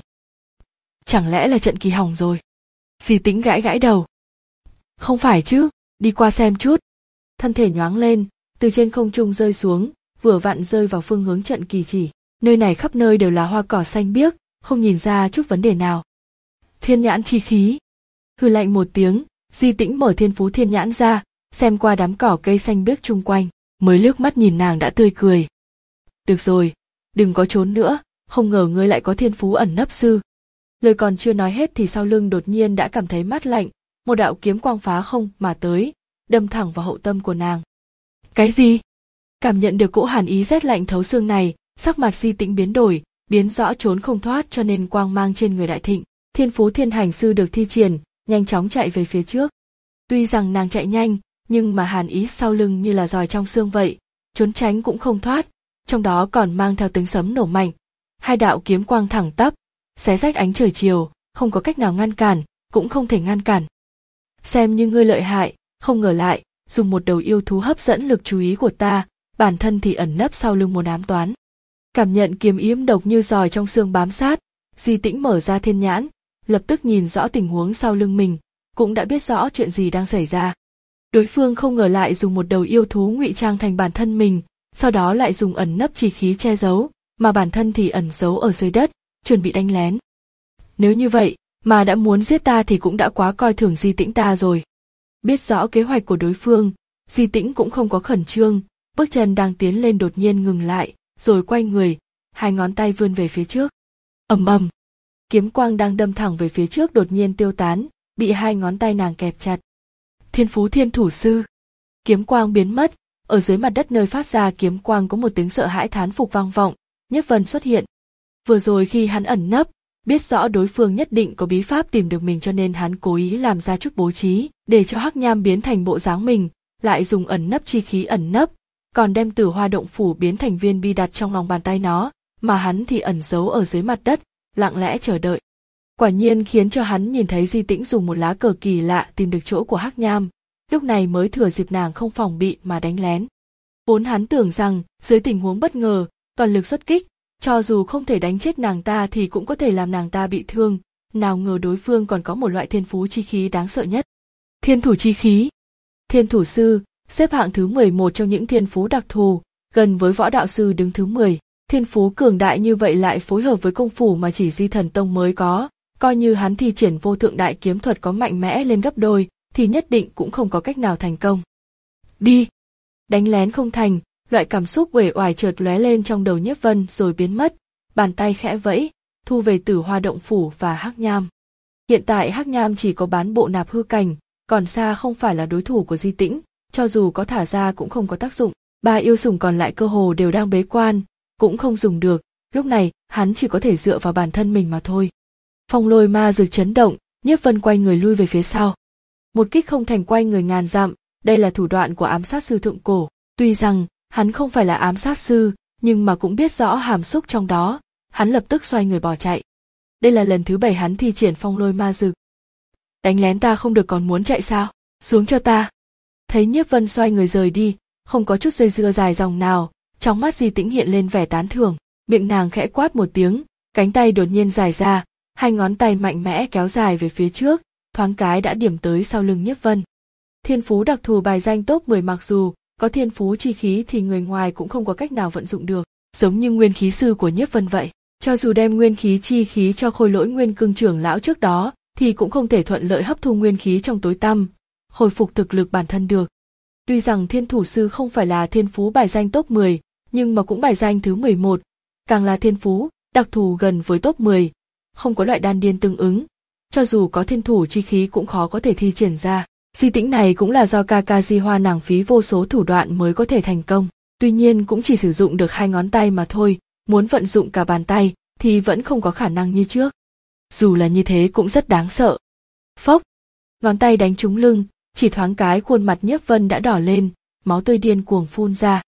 Chẳng lẽ là trận kỳ hỏng rồi? Di Tĩnh gãi gãi đầu. Không phải chứ, đi qua xem chút. Thân thể nhoáng lên, từ trên không trung rơi xuống, vừa vặn rơi vào phương hướng trận kỳ chỉ. Nơi này khắp nơi đều là hoa cỏ xanh biếc, không nhìn ra chút vấn đề nào. Thiên nhãn chi khí. Hừ lạnh một tiếng, Di Tĩnh mở thiên phú thiên nhãn ra, xem qua đám cỏ cây xanh biếc chung quanh, mới liếc mắt nhìn nàng đã tươi cười. Được rồi, đừng có trốn nữa, không ngờ ngươi lại có thiên phú ẩn nấp sư. Lời còn chưa nói hết thì sau lưng đột nhiên đã cảm thấy mát lạnh, một đạo kiếm quang phá không mà tới, đâm thẳng vào hậu tâm của nàng. Cái gì? Cảm nhận được cỗ hàn ý rét lạnh thấu xương này, sắc mặt Di Tĩnh biến đổi, biến rõ trốn không thoát cho nên quang mang trên người đại thịnh. Thiên phú thiên hành sư được thi triển, nhanh chóng chạy về phía trước. Tuy rằng nàng chạy nhanh, nhưng mà hàn ý sau lưng như là giòi trong xương vậy, trốn tránh cũng không thoát, trong đó còn mang theo tiếng sấm nổ mạnh. Hai đạo kiếm quang thẳng tắp, xé rách ánh trời chiều, không có cách nào ngăn cản, cũng không thể ngăn cản. Xem như ngươi lợi hại, không ngờ lại, dùng một đầu yêu thú hấp dẫn lực chú ý của ta, bản thân thì ẩn nấp sau lưng một ám toán. Cảm nhận kiếm yếm độc như giòi trong xương bám sát, Di Tĩnh mở ra thiên nhãn, lập tức nhìn rõ tình huống sau lưng mình, cũng đã biết rõ chuyện gì đang xảy ra. Đối phương không ngờ lại dùng một đầu yêu thú ngụy trang thành bản thân mình, sau đó lại dùng ẩn nấp chi khí che giấu, mà bản thân thì ẩn giấu ở dưới đất, chuẩn bị đánh lén. Nếu như vậy, mà đã muốn giết ta thì cũng đã quá coi thường Di Tĩnh ta rồi. Biết rõ kế hoạch của đối phương, Di Tĩnh cũng không có khẩn trương, bước chân đang tiến lên đột nhiên ngừng lại, rồi quay người, hai ngón tay vươn về phía trước. Ầm ầm, kiếm quang đang đâm thẳng về phía trước đột nhiên tiêu tán, bị hai ngón tay nàng kẹp chặt. Thiên phú thiên thủ sư. Kiếm quang biến mất, ở dưới mặt đất nơi phát ra kiếm quang có một tiếng sợ hãi thán phục vang vọng, Nhiếp Vân xuất hiện. Vừa rồi khi hắn ẩn nấp, biết rõ đối phương nhất định có bí pháp tìm được mình cho nên hắn cố ý làm ra chút bố trí, để cho Hắc Nham biến thành bộ dáng mình, lại dùng ẩn nấp chi khí ẩn nấp, còn đem Tử Hoa động phủ biến thành viên bi đặt trong lòng bàn tay nó, mà hắn thì ẩn giấu ở dưới mặt đất, lặng lẽ chờ đợi. Quả nhiên khiến cho hắn nhìn thấy Di Tĩnh dùng một lá cờ kỳ lạ tìm được chỗ của Hắc Nham, lúc này mới thừa dịp nàng không phòng bị mà đánh lén. Vốn hắn tưởng rằng, dưới tình huống bất ngờ, toàn lực xuất kích, cho dù không thể đánh chết nàng ta thì cũng có thể làm nàng ta bị thương, nào ngờ đối phương còn có một loại thiên phú chi khí đáng sợ nhất. Thiên thủ chi khí. Thiên thủ sư, xếp hạng thứ mười một trong những thiên phú đặc thù, gần với võ đạo sư đứng thứ mười. Thiên phú cường đại như vậy lại phối hợp với công phu mà chỉ Di Thần Tông mới có, coi như hắn thi triển vô thượng đại kiếm thuật có mạnh mẽ lên gấp đôi, thì nhất định cũng không có cách nào thành công. Đi! Đánh lén không thành, loại cảm xúc uể oải chợt lóe lên trong đầu Nhiếp Vân rồi biến mất, bàn tay khẽ vẫy, thu về Tử Hoa động phủ và Hắc Nham. Hiện tại Hắc Nham chỉ có bán bộ nạp hư cảnh, còn xa không phải là đối thủ của Di Tĩnh, cho dù có thả ra cũng không có tác dụng. Ba yêu sủng còn lại cơ hồ đều đang bế quan, cũng không dùng được, lúc này hắn chỉ có thể dựa vào bản thân mình mà thôi. Phong lôi ma dược chấn động, Nhiếp Vân quay người lui về phía sau. Một kích không thành quay người ngàn dặm, đây là thủ đoạn của ám sát sư thượng cổ. Tuy rằng hắn không phải là ám sát sư, nhưng mà cũng biết rõ hàm xúc trong đó, hắn lập tức xoay người bỏ chạy. Đây là lần thứ bảy hắn thi triển phong lôi ma dược. Đánh lén ta không được còn muốn chạy sao? Xuống cho ta. Thấy Nhiếp Vân xoay người rời đi, không có chút dây dưa dài dòng nào, Trong mắt Di Tĩnh hiện lên vẻ tán thưởng, miệng nàng khẽ quát một tiếng, cánh tay đột nhiên dài ra, hai ngón tay mạnh mẽ kéo dài về phía trước, thoáng cái đã điểm tới sau lưng Nhiếp Vân. Thiên phú đặc thù bài danh top mười mặc dù có thiên phú chi khí thì người ngoài cũng không có cách nào vận dụng được, giống như nguyên khí sư của Nhiếp Vân vậy. Cho dù đem nguyên khí chi khí cho Khôi Lỗi Nguyên Cương trưởng lão trước đó, thì cũng không thể thuận lợi hấp thu nguyên khí trong tối tăm, hồi phục thực lực bản thân được. Tuy rằng thiên thủ sư không phải là thiên phú bài danh top mười, nhưng mà cũng bài danh thứ mười một, càng là thiên phú đặc thù gần với top mười, không có loại đan điên tương ứng, cho dù có thiên thủ chi khí cũng khó có thể thi triển ra. Di Tĩnh này cũng là do ca ca Di Hoa nàng phí vô số thủ đoạn mới có thể thành công, tuy nhiên cũng chỉ sử dụng được hai ngón tay mà thôi, muốn vận dụng cả bàn tay thì vẫn không có khả năng như trước. Dù là như thế cũng rất đáng sợ. Phốc, ngón tay đánh trúng lưng, chỉ thoáng cái khuôn mặt Nhiếp Vân đã đỏ lên, máu tươi điên cuồng phun ra.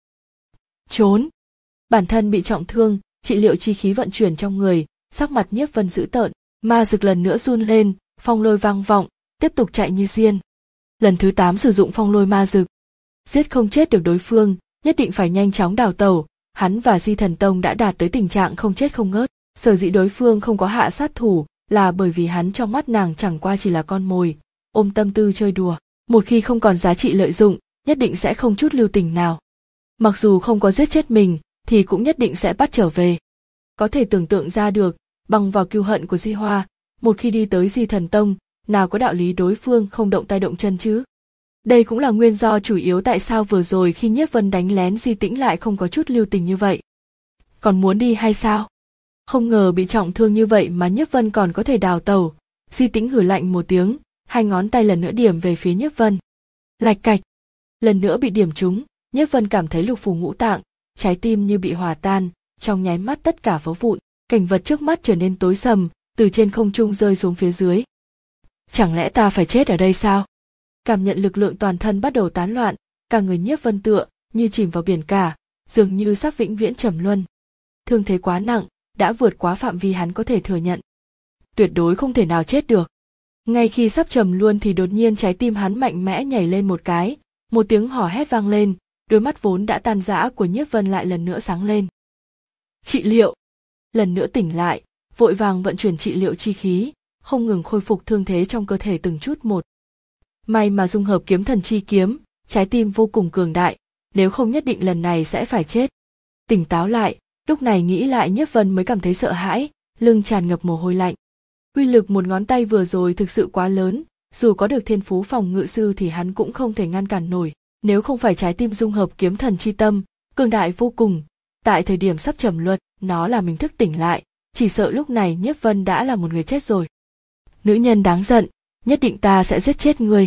Trốn! Bản thân bị trọng thương, trị liệu chi khí vận chuyển trong người, sắc mặt Nhiếp Vân dữ tợn, ma dực lần nữa run lên, phong lôi vang vọng, tiếp tục chạy như diên. Lần thứ tám sử dụng phong lôi ma dực. Giết không chết được đối phương, nhất định phải nhanh chóng đào tẩu, hắn và Di Thần Tông đã đạt tới tình trạng không chết không ngớt. Sở dĩ đối phương không có hạ sát thủ là bởi vì hắn trong mắt nàng chẳng qua chỉ là con mồi, ôm tâm tư chơi đùa, một khi không còn giá trị lợi dụng, nhất định sẽ không chút lưu tình nào. Mặc dù không có giết chết mình, thì cũng nhất định sẽ bắt trở về. Có thể tưởng tượng ra được, bằng vào kiêu hận của Di Hoa, một khi đi tới Di Thần Tông, nào có đạo lý đối phương không động tay động chân chứ. Đây cũng là nguyên do chủ yếu tại sao vừa rồi khi Nhiếp Vân đánh lén Di Tĩnh lại không có chút lưu tình như vậy. Còn muốn đi hay sao? Không ngờ bị trọng thương như vậy mà Nhiếp Vân còn có thể đào tẩu. Di Tĩnh hừ lạnh một tiếng, hai ngón tay lần nữa điểm về phía Nhiếp Vân. Lạch cạch, lần nữa bị điểm trúng, Nhiếp Vân cảm thấy lục phủ ngũ tạng, trái tim như bị hòa tan, trong nháy mắt tất cả vỡ vụn, cảnh vật trước mắt trở nên tối sầm, từ trên không trung rơi xuống phía dưới. Chẳng lẽ ta phải chết ở đây sao? Cảm nhận lực lượng toàn thân bắt đầu tán loạn, cả người Nhiếp Vân tựa như chìm vào biển cả, dường như sắp vĩnh viễn trầm luân. Thương thế quá nặng, đã vượt quá phạm vi hắn có thể thừa nhận. Tuyệt đối không thể nào chết được. Ngay khi sắp trầm luân thì đột nhiên trái tim hắn mạnh mẽ nhảy lên một cái, một tiếng hò hét vang lên, đôi mắt vốn đã tan rã của Nhiếp Vân lại lần nữa sáng lên. Trị liệu! Lần nữa tỉnh lại, vội vàng vận chuyển trị liệu chi khí, không ngừng khôi phục thương thế trong cơ thể từng chút một. May mà dung hợp kiếm thần chi kiếm, trái tim vô cùng cường đại, nếu không nhất định lần này sẽ phải chết. Tỉnh táo lại, lúc này nghĩ lại Nhiếp Vân mới cảm thấy sợ hãi, lưng tràn ngập mồ hôi lạnh. Uy lực một ngón tay vừa rồi thực sự quá lớn, dù có được thiên phú phòng ngự sư thì hắn cũng không thể ngăn cản nổi, nếu không phải trái tim dung hợp kiếm thần chi tâm, cường đại vô cùng, tại thời điểm sắp trầm luân, nó là mình thức tỉnh lại, chỉ sợ lúc này Nhiếp Vân đã là một người chết rồi. Nữ nhân đáng giận, nhất định ta sẽ giết chết ngươi.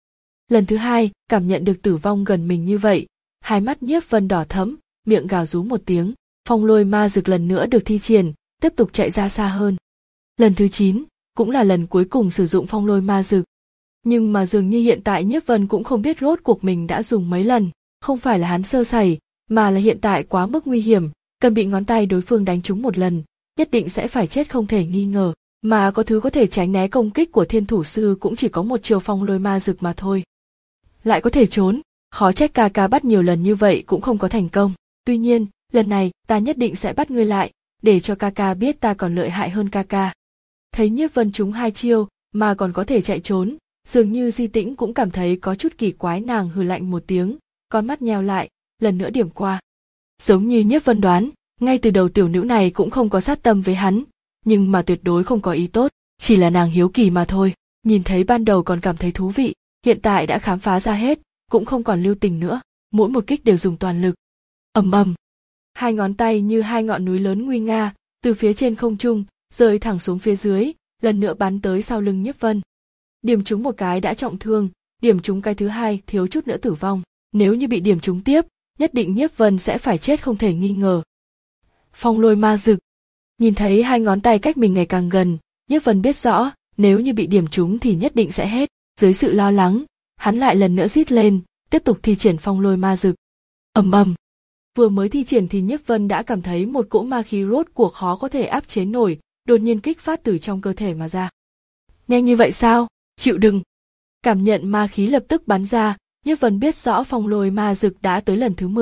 Lần thứ hai, cảm nhận được tử vong gần mình như vậy, hai mắt Nhiếp Vân đỏ thẫm, miệng gào rú một tiếng, phong lôi ma dực lần nữa được thi triển, tiếp tục chạy ra xa hơn. Lần thứ chín, cũng là lần cuối cùng sử dụng phong lôi ma dực. Nhưng mà dường như hiện tại Nhiếp Vân cũng không biết rốt cuộc mình đã dùng mấy lần, không phải là hắn sơ sẩy, mà là hiện tại quá mức nguy hiểm, cần bị ngón tay đối phương đánh trúng một lần, nhất định sẽ phải chết không thể nghi ngờ, mà có thứ có thể tránh né công kích của thiên thủ sư cũng chỉ có một chiều phong lôi ma dực mà thôi. Lại có thể trốn, khó trách ca ca bắt nhiều lần như vậy cũng không có thành công. Tuy nhiên, lần này ta nhất định sẽ bắt ngươi lại, để cho ca ca biết ta còn lợi hại hơn ca ca. Thấy Nhiếp Vân trúng hai chiêu mà còn có thể chạy trốn, dường như Di Tĩnh cũng cảm thấy có chút kỳ quái, nàng hừ lạnh một tiếng, con mắt nheo lại, lần nữa điểm qua. Giống như Nhiếp Vân đoán, ngay từ đầu tiểu nữ này cũng không có sát tâm với hắn, nhưng mà tuyệt đối không có ý tốt, chỉ là nàng hiếu kỳ mà thôi, nhìn thấy ban đầu còn cảm thấy thú vị, hiện tại đã khám phá ra hết, cũng không còn lưu tình nữa, mỗi một kích đều dùng toàn lực. Ầm ầm, hai ngón tay như hai ngọn núi lớn nguy nga, từ phía trên không trung rơi thẳng xuống phía dưới, lần nữa bắn tới sau lưng Nhiếp Vân. Điểm trúng một cái đã trọng thương, điểm trúng cái thứ hai thiếu chút nữa tử vong, nếu như bị điểm trúng tiếp, nhất định Nhiếp Vân sẽ phải chết không thể nghi ngờ. Phong lôi ma dực. Nhìn thấy hai ngón tay cách mình ngày càng gần, Nhiếp Vân biết rõ, nếu như bị điểm trúng thì nhất định sẽ hết. Dưới sự lo lắng, hắn lại lần nữa rít lên, tiếp tục thi triển phong lôi ma dực. Ầm ầm. Vừa mới thi triển thì Nhiếp Vân đã cảm thấy một cỗ ma khí rốt cuộc khó có thể áp chế nổi, đột nhiên kích phát từ trong cơ thể mà ra. Nhanh như vậy sao? Chịu đừng. Cảm nhận ma khí lập tức bắn ra, Nhiếp Vân biết rõ phong lôi ma dực đã tới lần thứ mười,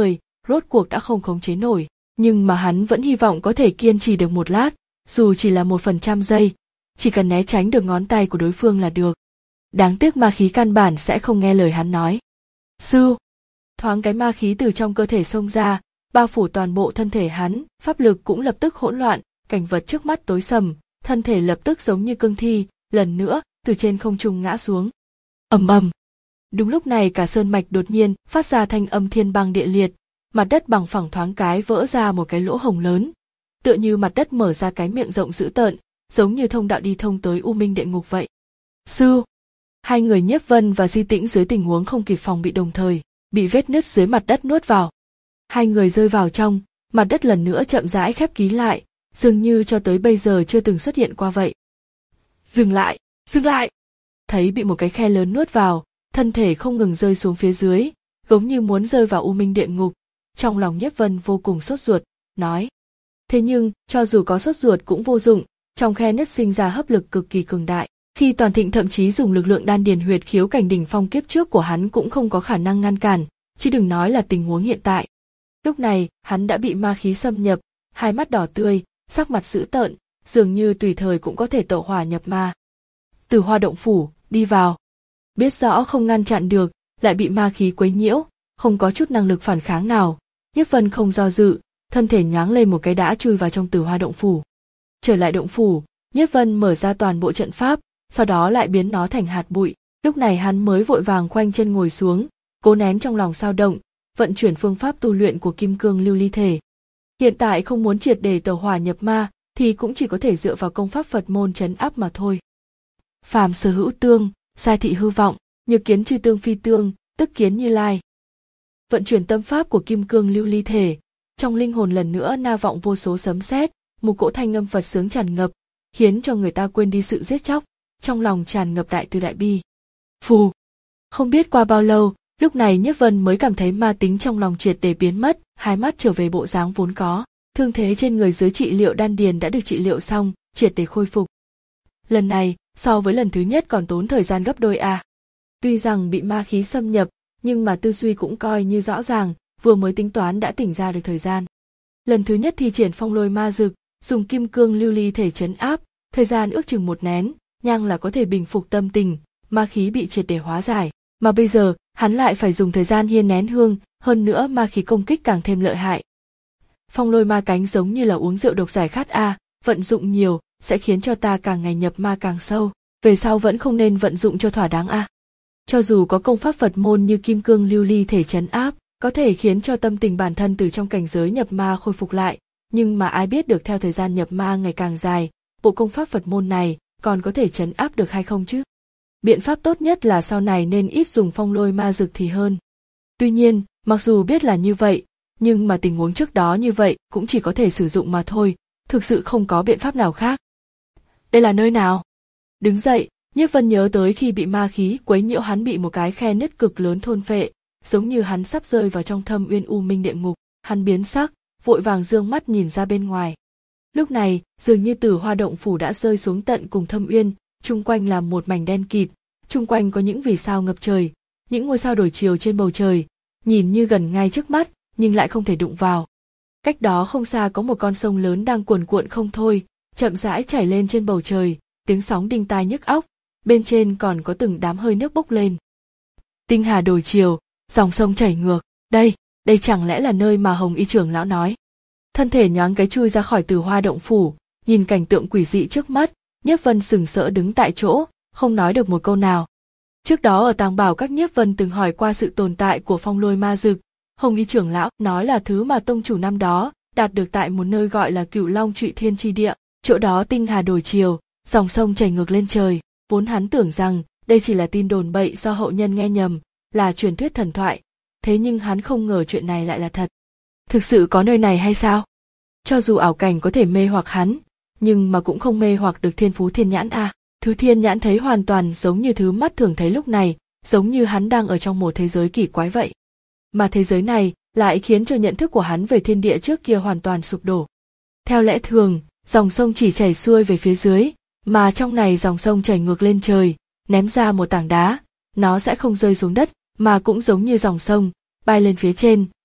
rốt cuộc đã không khống chế nổi, nhưng mà hắn vẫn hy vọng có thể kiên trì được một lát, dù chỉ là một phần trăm giây, chỉ cần né tránh được ngón tay của đối phương là được. Đáng tiếc ma khí căn bản sẽ không nghe lời hắn nói. Sư, thoáng cái ma khí từ trong cơ thể xông ra, bao phủ toàn bộ thân thể hắn, pháp lực cũng lập tức hỗn loạn, cảnh vật trước mắt tối sầm, thân thể lập tức giống như cương thi, lần nữa từ trên không trung ngã xuống. Ầm ầm. Đúng lúc này cả sơn mạch đột nhiên phát ra thanh âm thiên băng địa liệt, mặt đất bằng phẳng thoáng cái vỡ ra một cái lỗ hổng lớn, tựa như mặt đất mở ra cái miệng rộng dữ tợn, giống như thông đạo đi thông tới U Minh địa ngục vậy. Sư, hai người Nhiếp Vân và Di Tĩnh dưới tình huống không kịp phòng bị đồng thời, bị vết nứt dưới mặt đất nuốt vào. Hai người rơi vào trong, mặt đất lần nữa chậm rãi khép kín lại, dường như cho tới bây giờ chưa từng xuất hiện qua vậy. Dừng lại, dừng lại! Thấy bị một cái khe lớn nuốt vào, thân thể không ngừng rơi xuống phía dưới, giống như muốn rơi vào U Minh địa ngục. Trong lòng Nhiếp Vân vô cùng sốt ruột, nói. Thế nhưng, cho dù có sốt ruột cũng vô dụng, trong khe nứt sinh ra hấp lực cực kỳ cường đại. Khi Toàn Thịnh thậm chí dùng lực lượng đan điền huyệt khiếu cảnh đỉnh phong kiếp trước của hắn cũng không có khả năng ngăn cản, chứ đừng nói là tình huống hiện tại. Lúc này, hắn đã bị ma khí xâm nhập, hai mắt đỏ tươi, sắc mặt dữ tợn, dường như tùy thời cũng có thể tẩu hỏa nhập ma. Từ Hoa động phủ, đi vào. Biết rõ không ngăn chặn được, lại bị ma khí quấy nhiễu, không có chút năng lực phản kháng nào. Nhiếp Vân không do dự, thân thể nhoáng lên một cái đã chui vào trong Từ Hoa động phủ. Trở lại động phủ, Nhiếp Vân mở ra toàn bộ trận pháp, sau đó lại biến nó thành hạt bụi. Lúc này hắn mới vội vàng khoanh chân ngồi xuống, cố nén trong lòng dao động, vận chuyển phương pháp tu luyện của Kim Cương Lưu Ly Thể. Hiện tại không muốn triệt để tẩu hỏa nhập ma, thì cũng chỉ có thể dựa vào công pháp Phật môn trấn áp mà thôi. Phàm sở hữu tương, giai thị hư vọng, nhược kiến chư tương phi tương, tức kiến Như Lai. Vận chuyển tâm pháp của Kim Cương Lưu Ly Thể, trong linh hồn lần nữa na vọng vô số sấm sét, một cỗ thanh âm Phật sướng tràn ngập, khiến cho người ta quên đi sự giết chóc, trong lòng tràn ngập đại từ đại bi. Phù. Không biết qua bao lâu, lúc này Nhiếp Vân mới cảm thấy ma tính trong lòng triệt để biến mất, hai mắt trở về bộ dáng vốn có, thương thế trên người dưới trị liệu đan điền đã được trị liệu xong, triệt để khôi phục. Lần này, so với lần thứ nhất còn tốn thời gian gấp đôi a. À. Tuy rằng bị ma khí xâm nhập, nhưng mà tư duy cũng coi như rõ ràng, vừa mới tính toán đã tỉnh ra được thời gian. Lần thứ nhất thi triển phong lôi ma dực, dùng Kim Cương Lưu Ly Thể trấn áp, thời gian ước chừng một nén, nhang là có thể bình phục tâm tình, ma khí bị triệt để hóa giải. Mà bây giờ, hắn lại phải dùng thời gian hiên nén hương, hơn nữa ma khí công kích càng thêm lợi hại. Phong lôi ma cánh giống như là uống rượu độc giải khát a, à, vận dụng nhiều sẽ khiến cho ta càng ngày nhập ma càng sâu, về sau vẫn không nên vận dụng cho thỏa đáng a. À. Cho dù có công pháp Phật môn như Kim Cương Lưu Ly Thể trấn áp, có thể khiến cho tâm tình bản thân từ trong cảnh giới nhập ma khôi phục lại, nhưng mà ai biết được theo thời gian nhập ma ngày càng dài, bộ công pháp Phật môn này còn có thể trấn áp được hay không chứ? Biện pháp tốt nhất là sau này nên ít dùng phong lôi ma dực thì hơn. Tuy nhiên, mặc dù biết là như vậy, nhưng mà tình huống trước đó như vậy cũng chỉ có thể sử dụng mà thôi, thực sự không có biện pháp nào khác. Đây là nơi nào? Đứng dậy, Nhiếp Vân nhớ tới khi bị ma khí quấy nhiễu hắn bị một cái khe nứt cực lớn thôn phệ, giống như hắn sắp rơi vào trong thâm uyên U Minh địa ngục, hắn biến sắc, vội vàng dương mắt nhìn ra bên ngoài. Lúc này, dường như Tử Hoa động phủ đã rơi xuống tận cùng thâm uyên, chung quanh là một mảnh đen kịt, chung quanh có những vì sao ngập trời, những ngôi sao đổi chiều trên bầu trời, nhìn như gần ngay trước mắt, nhưng lại không thể đụng vào. Cách đó không xa có một con sông lớn đang cuồn cuộn không thôi, chậm rãi chảy lên trên bầu trời, tiếng sóng đinh tai nhức óc, bên trên còn có từng đám hơi nước bốc lên. Tinh hà đổi chiều, dòng sông chảy ngược, đây, đây chẳng lẽ là nơi mà Hồng Y trưởng lão nói. Thân thể nhoáng cái chui ra khỏi Tử Hoa động phủ, nhìn cảnh tượng quỷ dị trước mắt, Nhiếp Vân sừng sỡ đứng tại chỗ, không nói được một câu nào. Trước đó ở Tàng Bảo các Nhiếp Vân từng hỏi qua sự tồn tại của phong lôi ma dực, Hồng Y trưởng lão nói là thứ mà tông chủ năm đó đạt được tại một nơi gọi là Cửu Long Trụy Thiên chi địa, chỗ đó tinh hà đổi chiều, dòng sông chảy ngược lên trời. Vốn hắn tưởng rằng đây chỉ là tin đồn bậy do hậu nhân nghe nhầm, là truyền thuyết thần thoại, thế nhưng hắn không ngờ chuyện này lại là thật. Thực sự có nơi này hay sao? Cho dù ảo cảnh có thể mê hoặc hắn, nhưng mà cũng không mê hoặc được thiên phú thiên nhãn a. À. Thứ thiên nhãn thấy hoàn toàn giống như thứ mắt thường thấy lúc này, giống như hắn đang ở trong một thế giới kỳ quái vậy. Mà thế giới này lại khiến cho nhận thức của hắn về thiên địa trước kia hoàn toàn sụp đổ. Theo lẽ thường, dòng sông chỉ chảy xuôi về phía dưới, mà trong này dòng sông chảy ngược lên trời, ném ra một tảng đá, nó sẽ không rơi xuống đất, mà cũng giống như dòng sông, bay lên phía trên,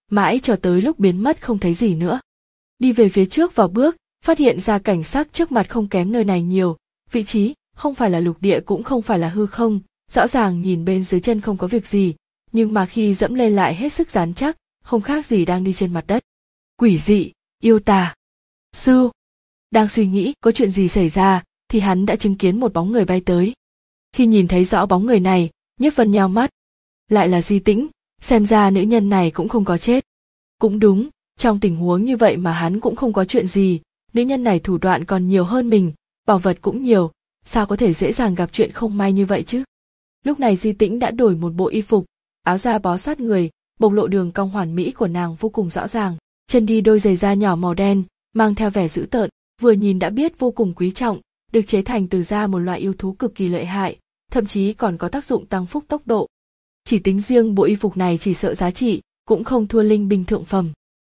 mãi cho tới lúc biến mất không thấy gì nữa. Đi về phía trước vào bước, phát hiện ra cảnh sắc trước mặt không kém nơi này nhiều, vị trí không phải là lục địa cũng không phải là hư không, rõ ràng nhìn bên dưới chân không có việc gì, nhưng mà khi dẫm lên lại hết sức rắn chắc, không khác gì đang đi trên mặt đất. Quỷ dị, yêu tà. Sư đang suy nghĩ có chuyện gì xảy ra thì hắn đã chứng kiến một bóng người bay tới. Khi nhìn thấy rõ bóng người này, Nhiếp Vân nheo mắt. Lại là Di Tĩnh, xem ra nữ nhân này cũng không có chết. Cũng đúng, trong tình huống như vậy mà hắn cũng không có chuyện gì, nữ nhân này thủ đoạn còn nhiều hơn mình, bảo vật cũng nhiều, sao có thể dễ dàng gặp chuyện không may như vậy chứ. Lúc này Di Tĩnh đã đổi một bộ y phục, áo da bó sát người, bộc lộ đường cong hoàn mỹ của nàng vô cùng rõ ràng, chân đi đôi giày da nhỏ màu đen, mang theo vẻ dữ tợn, vừa nhìn đã biết vô cùng quý trọng, được chế thành từ da một loại yêu thú cực kỳ lợi hại, thậm chí còn có tác dụng tăng phúc tốc độ. Chỉ tính riêng bộ y phục này chỉ sợ giá trị cũng không thua linh binh thượng phẩm.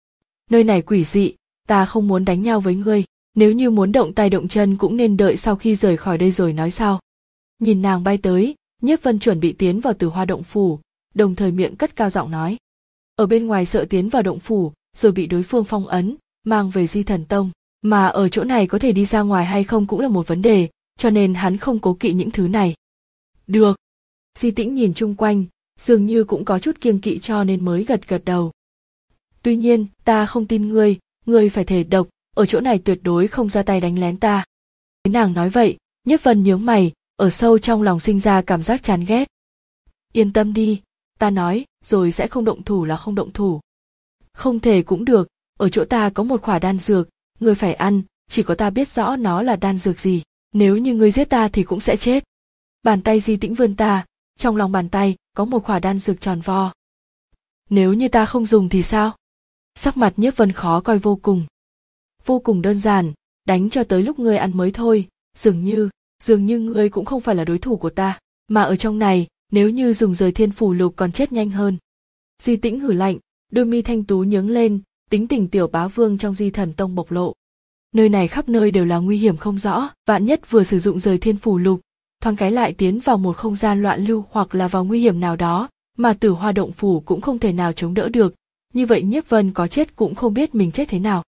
Nơi này quỷ dị, ta không muốn đánh nhau với ngươi, nếu như muốn động tay động chân cũng nên đợi sau khi rời khỏi đây rồi nói sau. Nhìn nàng bay tới, Nhiếp Vân chuẩn bị tiến vào Tử Hoa động phủ, đồng thời miệng cất cao giọng nói. Ở bên ngoài sợ tiến vào động phủ, rồi bị đối phương phong ấn, mang về Di Thần Tông, mà ở chỗ này có thể đi ra ngoài hay không cũng là một vấn đề, cho nên hắn không cố kỵ những thứ này. Được. Di Tĩnh nhìn chung quanh, dường như cũng có chút kiêng kỵ cho nên mới gật gật đầu. Tuy nhiên, ta không tin ngươi, ngươi phải thề độc, ở chỗ này tuyệt đối không ra tay đánh lén ta. Nàng nói vậy, Nhiếp Vân nhướng mày, ở sâu trong lòng sinh ra cảm giác chán ghét. Yên tâm đi, ta nói, rồi sẽ không động thủ là không động thủ. Không thể cũng được, ở chỗ ta có một khỏa đan dược, ngươi phải ăn, chỉ có ta biết rõ nó là đan dược gì, nếu như ngươi giết ta thì cũng sẽ chết. Bàn tay Di Tĩnh vươn ta, trong lòng bàn tay có một khỏa đan dược tròn vo. Nếu như ta không dùng thì sao? Sắc mặt Nhiếp Vân khó coi vô cùng. Vô cùng đơn giản, đánh cho tới lúc ngươi ăn mới thôi, dường như, dường như ngươi cũng không phải là đối thủ của ta, mà ở trong này, nếu như dùng rời thiên phủ lục còn chết nhanh hơn. Di Tĩnh hử lạnh, đôi mi thanh tú nhướng lên, tính tình tiểu bá vương trong Di Thần Tông bộc lộ. Nơi này khắp nơi đều là nguy hiểm không rõ, vạn nhất vừa sử dụng rời thiên phủ lục, thoáng cái lại tiến vào một không gian loạn lưu hoặc là vào nguy hiểm nào đó, mà Tử Hoa động phủ cũng không thể nào chống đỡ được, như vậy Nhiếp Vân có chết cũng không biết mình chết thế nào.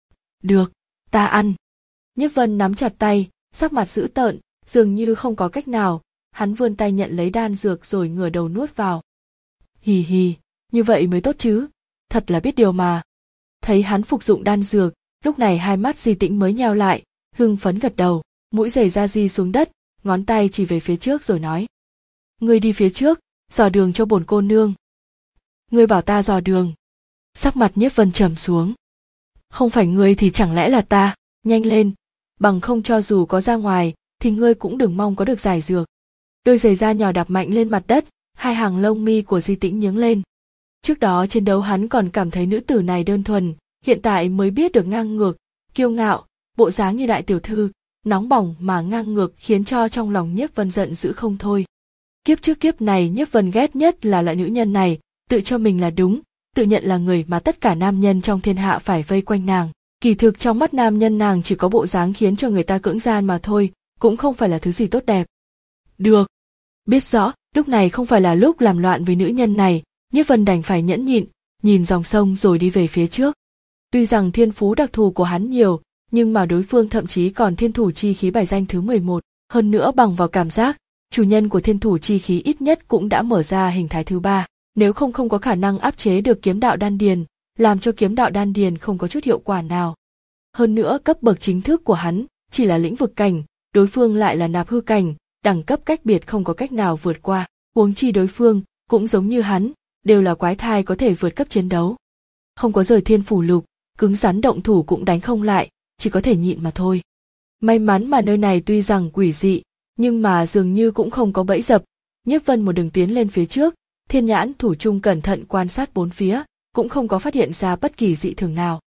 Được, ta ăn. Nhiếp Vân nắm chặt tay, sắc mặt dữ tợn, dường như không có cách nào, hắn vươn tay nhận lấy đan dược rồi ngửa đầu nuốt vào. Hì hì, như vậy mới tốt chứ, thật là biết điều mà. Thấy hắn phục dụng đan dược, lúc này hai mắt Di Tĩnh mới nheo lại, hưng phấn gật đầu, mũi giày da di xuống đất, ngón tay chỉ về phía trước rồi nói. Ngươi đi phía trước, dò đường cho bổn cô nương. Ngươi bảo ta dò đường. Sắc mặt Nhiếp Vân trầm xuống. Không phải ngươi thì chẳng lẽ là ta, nhanh lên, bằng không cho dù có ra ngoài, thì ngươi cũng đừng mong có được giải dược. Đôi giày da nhỏ đạp mạnh lên mặt đất, hai hàng lông mi của Di Tĩnh nhướng lên. Trước đó chiến đấu hắn còn cảm thấy nữ tử này đơn thuần, hiện tại mới biết được ngang ngược, kiêu ngạo, bộ dáng như đại tiểu thư, nóng bỏng mà ngang ngược khiến cho trong lòng Nhiếp Vân giận dữ không thôi. Kiếp trước kiếp này Nhiếp Vân ghét nhất là loại nữ nhân này, tự cho mình là đúng, tự nhận là người mà tất cả nam nhân trong thiên hạ phải vây quanh nàng. Kỳ thực trong mắt nam nhân nàng chỉ có bộ dáng khiến cho người ta cưỡng gian mà thôi, cũng không phải là thứ gì tốt đẹp. Được. Biết rõ, lúc này không phải là lúc làm loạn với nữ nhân này, Nhiếp Vân đành phải nhẫn nhịn, nhìn dòng sông rồi đi về phía trước. Tuy rằng thiên phú đặc thù của hắn nhiều, nhưng mà đối phương thậm chí còn thiên thủ chi khí bài danh thứ mười một, hơn nữa bằng vào cảm giác, chủ nhân của thiên thủ chi khí ít nhất cũng đã mở ra hình thái thứ ba, nếu không không có khả năng áp chế được kiếm đạo đan điền, làm cho kiếm đạo đan điền không có chút hiệu quả nào. Hơn nữa cấp bậc chính thức của hắn chỉ là lĩnh vực cảnh, đối phương lại là nạp hư cảnh, đẳng cấp cách biệt không có cách nào vượt qua, huống chi đối phương cũng giống như hắn, đều là quái thai có thể vượt cấp chiến đấu. Không có rời thiên phủ lục, cứng rắn động thủ cũng đánh không lại, chỉ có thể nhịn mà thôi. May mắn mà nơi này tuy rằng quỷ dị, nhưng mà dường như cũng không có bẫy dập. Nhiếp Vân một đường tiến lên phía trước, thiên nhãn thủ trung cẩn thận quan sát bốn phía, cũng không có phát hiện ra bất kỳ dị thường nào.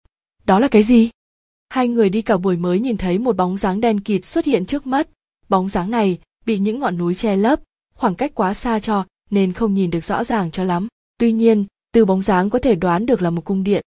Đó là cái gì? Hai người đi cả buổi mới nhìn thấy một bóng dáng đen kịt xuất hiện trước mắt, bóng dáng này bị những ngọn núi che lấp, khoảng cách quá xa cho nên không nhìn được rõ ràng cho lắm. Tuy nhiên, từ bóng dáng có thể đoán được là một cung điện.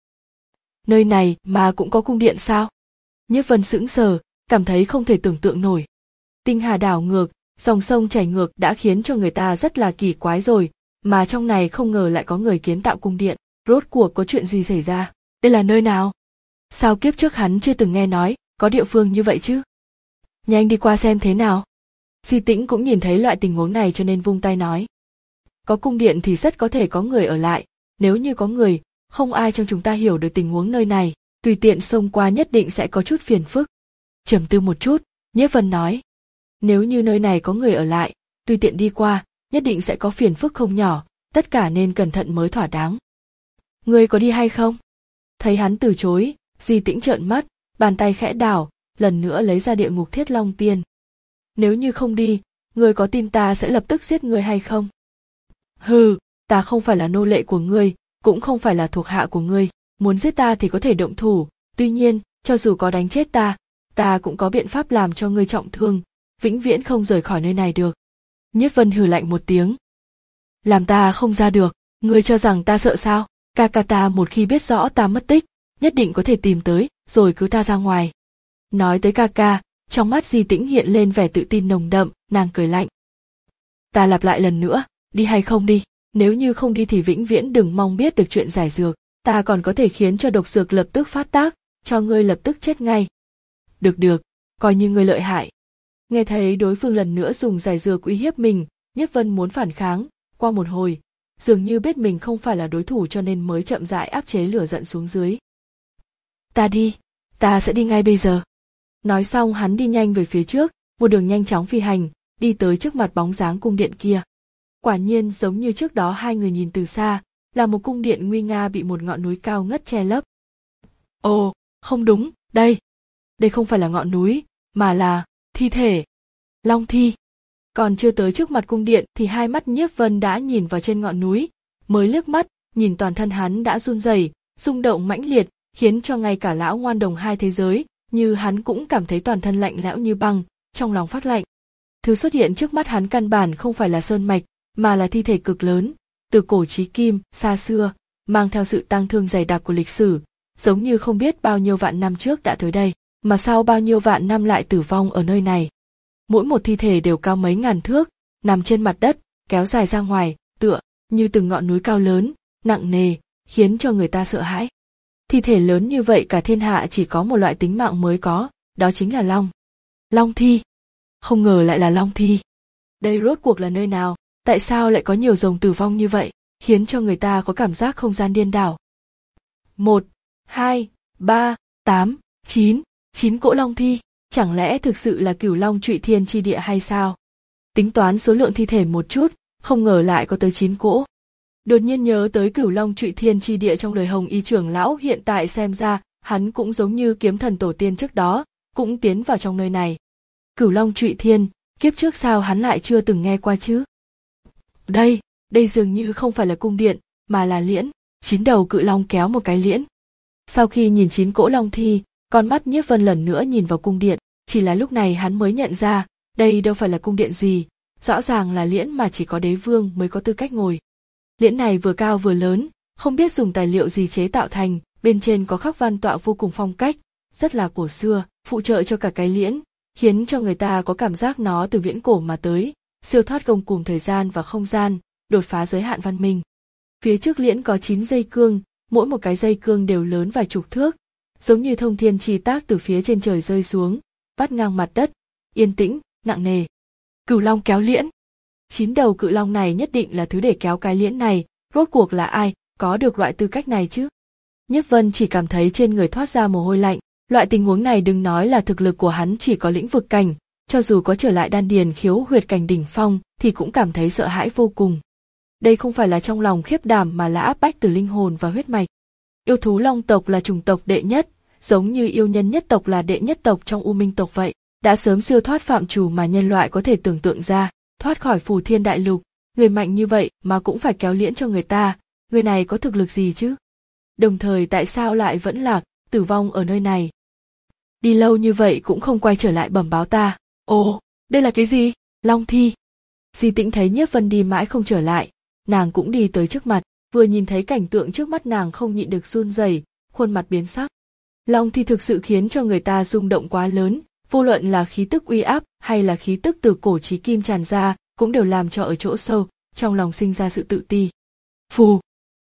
Nơi này mà cũng có cung điện sao? Nhiếp Vân sững sờ, cảm thấy không thể tưởng tượng nổi. Tinh hà đảo ngược, dòng sông chảy ngược đã khiến cho người ta rất là kỳ quái rồi, mà trong này không ngờ lại có người kiến tạo cung điện. Rốt cuộc có chuyện gì xảy ra? Đây là nơi nào? Sao kiếp trước hắn chưa từng nghe nói có địa phương như vậy chứ? Nhanh đi qua xem thế nào. Di Tĩnh cũng nhìn thấy loại tình huống này cho nên vung tay nói. Có cung điện thì rất có thể có người ở lại, nếu như có người, không ai trong chúng ta hiểu được tình huống nơi này, tùy tiện xông qua nhất định sẽ có chút phiền phức. Trầm tư một chút, Nhiếp Vân nói. Nếu như nơi này có người ở lại, tùy tiện đi qua, nhất định sẽ có phiền phức không nhỏ, tất cả nên cẩn thận mới thỏa đáng. Ngươi có đi hay không? Thấy hắn từ chối, Di Tĩnh trợn mắt, bàn tay khẽ đảo, lần nữa lấy ra địa ngục thiết long tiên. Nếu như không đi, ngươi có tin ta sẽ lập tức giết ngươi hay không? Hừ, ta không phải là nô lệ của ngươi, cũng không phải là thuộc hạ của ngươi, muốn giết ta thì có thể động thủ, tuy nhiên, cho dù có đánh chết ta, ta cũng có biện pháp làm cho ngươi trọng thương, vĩnh viễn không rời khỏi nơi này được. Nhiếp Vân hừ lạnh một tiếng. Làm ta không ra được, ngươi cho rằng ta sợ sao? Ca ca ta một khi biết rõ ta mất tích, nhất định có thể tìm tới, rồi cứu ta ra ngoài. Nói tới ca ca, trong mắt Di Tĩnh hiện lên vẻ tự tin nồng đậm, nàng cười lạnh. Ta lặp lại lần nữa, đi hay không đi, nếu như không đi thì vĩnh viễn đừng mong biết được chuyện giải dược, ta còn có thể khiến cho độc dược lập tức phát tác, cho ngươi lập tức chết ngay. Được được, coi như ngươi lợi hại. Nghe thấy đối phương lần nữa dùng giải dược uy hiếp mình, Nhiếp Vân muốn phản kháng, qua một hồi, dường như biết mình không phải là đối thủ cho nên mới chậm rãi áp chế lửa giận xuống dưới. Ta đi, ta sẽ đi ngay bây giờ. Nói xong hắn đi nhanh về phía trước, một đường nhanh chóng phi hành, đi tới trước mặt bóng dáng cung điện kia. Quả nhiên giống như trước đó hai người nhìn từ xa, là một cung điện nguy nga bị một ngọn núi cao ngất che lấp. Ồ, không đúng, đây. Đây không phải là ngọn núi, mà là thi thể. Long thi. Còn chưa tới trước mặt cung điện thì hai mắt Nhiếp Vân đã nhìn vào trên ngọn núi, mới liếc mắt, nhìn toàn thân hắn đã run rẩy, rung động mãnh liệt, khiến cho ngay cả lão ngoan đồng hai thế giới, như hắn cũng cảm thấy toàn thân lạnh lẽo như băng, trong lòng phát lạnh. Thứ xuất hiện trước mắt hắn căn bản không phải là sơn mạch, mà là thi thể cực lớn, từ cổ chí kim, xa xưa, mang theo sự tang thương dày đặc của lịch sử, giống như không biết bao nhiêu vạn năm trước đã tới đây, mà sau bao nhiêu vạn năm lại tử vong ở nơi này. Mỗi một thi thể đều cao mấy ngàn thước, nằm trên mặt đất, kéo dài ra ngoài, tựa như từng ngọn núi cao lớn, nặng nề, khiến cho người ta sợ hãi. Thi thể lớn như vậy cả thiên hạ chỉ có một loại tính mạng mới có, đó chính là long. Long thi. Không ngờ lại là long thi. Đây rốt cuộc là nơi nào, tại sao lại có nhiều rồng tử vong như vậy, khiến cho người ta có cảm giác không gian điên đảo. Một, hai, ba, tám, chín, chín cỗ long thi, chẳng lẽ thực sự là Cửu Long Trụy Thiên chi địa hay sao? Tính toán số lượng thi thể một chút, không ngờ lại có tới chín cỗ. Đột nhiên nhớ tới Cửu Long Trụy Thiên chi địa trong đời Hồng Y trưởng lão, hiện tại xem ra, hắn cũng giống như kiếm thần tổ tiên trước đó, cũng tiến vào trong nơi này. Cửu Long Trụy Thiên, kiếp trước sao hắn lại chưa từng nghe qua chứ? Đây, đây dường như không phải là cung điện, mà là liễn, chín đầu cự long kéo một cái liễn. Sau khi nhìn chín cỗ long thi, con mắt Nhiếp Vân lần nữa nhìn vào cung điện, chỉ là lúc này hắn mới nhận ra, đây đâu phải là cung điện gì, rõ ràng là liễn mà chỉ có đế vương mới có tư cách ngồi. Liễn này vừa cao vừa lớn, không biết dùng tài liệu gì chế tạo thành, bên trên có khắc văn tọa vô cùng phong cách, rất là cổ xưa, phụ trợ cho cả cái liễn, khiến cho người ta có cảm giác nó từ viễn cổ mà tới, siêu thoát gông cùm thời gian và không gian, đột phá giới hạn văn minh. Phía trước liễn có chín dây cương, mỗi một cái dây cương đều lớn vài chục thước, giống như thông thiên chi tác từ phía trên trời rơi xuống, vắt ngang mặt đất, yên tĩnh, nặng nề. Cửu long kéo liễn. Chín đầu cự long này nhất định là thứ để kéo cái liễn này, rốt cuộc là ai, có được loại tư cách này chứ? Nhiếp Vân chỉ cảm thấy trên người thoát ra mồ hôi lạnh, loại tình huống này đừng nói là thực lực của hắn chỉ có lĩnh vực cảnh, cho dù có trở lại đan điền khiếu huyệt cảnh đỉnh phong thì cũng cảm thấy sợ hãi vô cùng. Đây không phải là trong lòng khiếp đảm mà là áp bách từ linh hồn và huyết mạch. Yêu thú long tộc là chủng tộc đệ nhất, giống như yêu nhân nhất tộc là đệ nhất tộc trong U Minh tộc vậy, đã sớm siêu thoát phạm trù mà nhân loại có thể tưởng tượng ra, thoát khỏi phù thiên đại lục, người mạnh như vậy mà cũng phải kéo liễn cho người ta, người này có thực lực gì chứ? Đồng thời tại sao lại vẫn lạc, tử vong ở nơi này? Đi lâu như vậy cũng không quay trở lại bẩm báo ta. Ồ, đây là cái gì? Long thi. Di Tĩnh thấy Nhiếp Vân đi mãi không trở lại, nàng cũng đi tới trước mặt, vừa nhìn thấy cảnh tượng trước mắt nàng không nhịn được run rẩy, khuôn mặt biến sắc. Long thi thực sự khiến cho người ta rung động quá lớn, vô luận là khí tức uy áp hay là khí tức từ cổ chí kim tràn ra, cũng đều làm cho ở chỗ sâu, trong lòng sinh ra sự tự ti. Phù.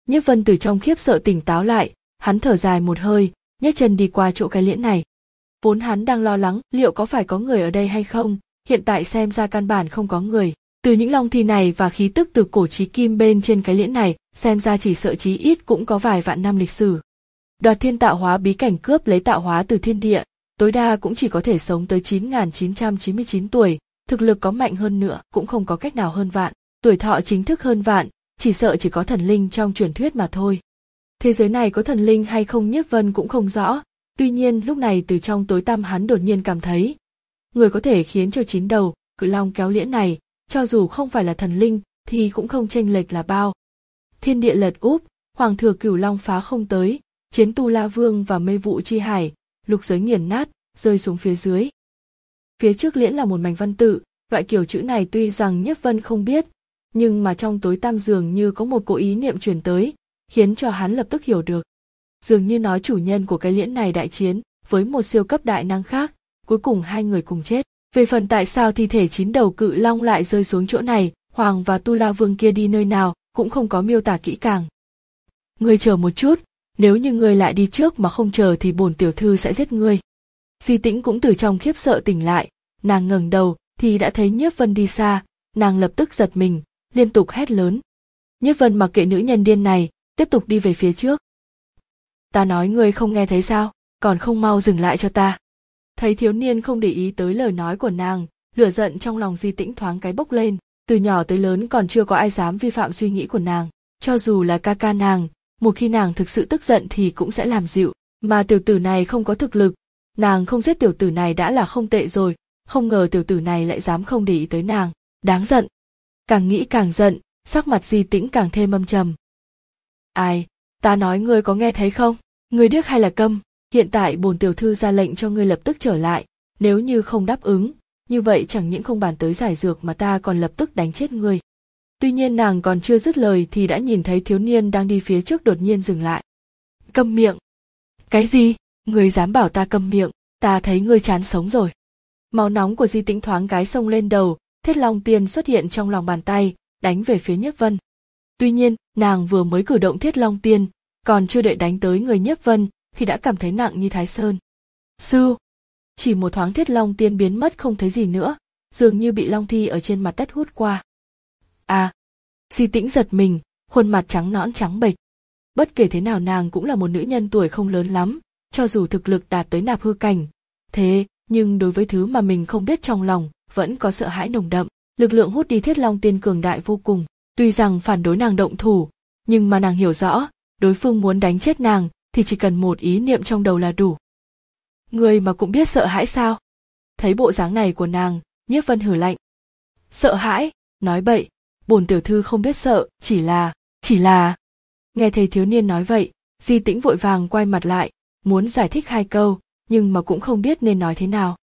Nhiếp Vân từ trong khiếp sợ tỉnh táo lại, hắn thở dài một hơi, nhấc chân đi qua chỗ cái liễn này. Vốn hắn đang lo lắng liệu có phải có người ở đây hay không, hiện tại xem ra căn bản không có người. Từ những long thi này và khí tức từ cổ chí kim bên trên cái liễn này, xem ra chỉ sợ chí ít cũng có vài vạn năm lịch sử. Đoạt thiên tạo hóa bí cảnh cướp lấy tạo hóa từ thiên địa, tối đa cũng chỉ có thể sống tới chín nghìn chín trăm chín mươi chín tuổi, thực lực có mạnh hơn nữa cũng không có cách nào hơn vạn, tuổi thọ chính thức hơn vạn, chỉ sợ chỉ có thần linh trong truyền thuyết mà thôi. Thế giới này có thần linh hay không Nhiếp Vân cũng không rõ, tuy nhiên lúc này từ trong tối tăm hắn đột nhiên cảm thấy, người có thể khiến cho chín đầu cự long kéo liễn này, cho dù không phải là thần linh thì cũng không chênh lệch là bao. Thiên địa lật úp, hoàng thừa cửu long phá không tới, chiến tu la vương và mê vụ chi hải, lục giới nghiền nát, rơi xuống phía dưới. Phía trước liễn là một mảnh văn tự, loại kiểu chữ này tuy rằng Nhiếp Vân không biết, nhưng mà trong tối tăm dường như có một cỗ ý niệm truyền tới, khiến cho hắn lập tức hiểu được. Dường như nói chủ nhân của cái liễn này đại chiến với một siêu cấp đại năng khác, cuối cùng hai người cùng chết. Về phần tại sao thi thể chín đầu cự long lại rơi xuống chỗ này, Hoàng và Tu La Vương kia đi nơi nào, cũng không có miêu tả kỹ càng. Ngươi chờ một chút, nếu như ngươi lại đi trước mà không chờ thì bổn tiểu thư sẽ giết ngươi. Di Tĩnh cũng từ trong khiếp sợ tỉnh lại, nàng ngẩng đầu thì đã thấy Nhiếp Vân đi xa, nàng lập tức giật mình, liên tục hét lớn. Nhiếp Vân mặc kệ nữ nhân điên này, tiếp tục đi về phía trước. Ta nói ngươi không nghe thấy sao, còn không mau dừng lại cho ta. Thấy thiếu niên không để ý tới lời nói của nàng, lửa giận trong lòng Di Tĩnh thoáng cái bốc lên, từ nhỏ tới lớn còn chưa có ai dám vi phạm suy nghĩ của nàng, cho dù là ca ca nàng, một khi nàng thực sự tức giận thì cũng sẽ làm dịu, mà tiểu tử này không có thực lực, nàng không giết tiểu tử này đã là không tệ rồi, không ngờ tiểu tử này lại dám không để ý tới nàng, đáng giận. Càng nghĩ càng giận, sắc mặt Di Tĩnh càng thêm âm trầm. Ai, ta nói ngươi có nghe thấy không, ngươi điếc hay là câm? Hiện tại bổn tiểu thư ra lệnh cho ngươi lập tức trở lại, nếu như không đáp ứng, như vậy chẳng những không bàn tới giải dược mà ta còn lập tức đánh chết ngươi. Tuy nhiên nàng còn chưa dứt lời thì đã nhìn thấy thiếu niên đang đi phía trước đột nhiên dừng lại. Câm miệng! Cái gì? Ngươi dám bảo ta câm miệng, ta thấy ngươi chán sống rồi. Máu nóng của Di Tĩnh thoáng cái xông lên đầu, Thiết Long Tiên xuất hiện trong lòng bàn tay, đánh về phía Nhiếp Vân. Tuy nhiên, nàng vừa mới cử động Thiết Long Tiên, còn chưa đợi đánh tới người Nhiếp Vân, thì đã cảm thấy nặng như Thái Sơn. Sư! Chỉ một thoáng Thiết Long Tiên biến mất không thấy gì nữa, dường như bị long thi ở trên mặt đất hút qua. À! Di Tĩnh giật mình, khuôn mặt trắng nõn trắng bệch. Bất kể thế nào nàng cũng là một nữ nhân tuổi không lớn lắm, cho dù thực lực đạt tới nạp hư cảnh. Thế, nhưng đối với thứ mà mình không biết trong lòng, vẫn có sợ hãi nồng đậm, lực lượng hút đi Thiết Long Tiên cường đại vô cùng. Tuy rằng phản đối nàng động thủ, nhưng mà nàng hiểu rõ, đối phương muốn đánh chết nàng, thì chỉ cần một ý niệm trong đầu là đủ. Người mà cũng biết sợ hãi sao? Thấy bộ dáng này của nàng, Nhiếp Vân hừ lạnh. Sợ hãi? Nói bậy, bổn tiểu thư không biết sợ, chỉ là, chỉ là... Nghe thấy thiếu niên nói vậy, Di Tĩnh vội vàng quay mặt lại, muốn giải thích hai câu, nhưng mà cũng không biết nên nói thế nào.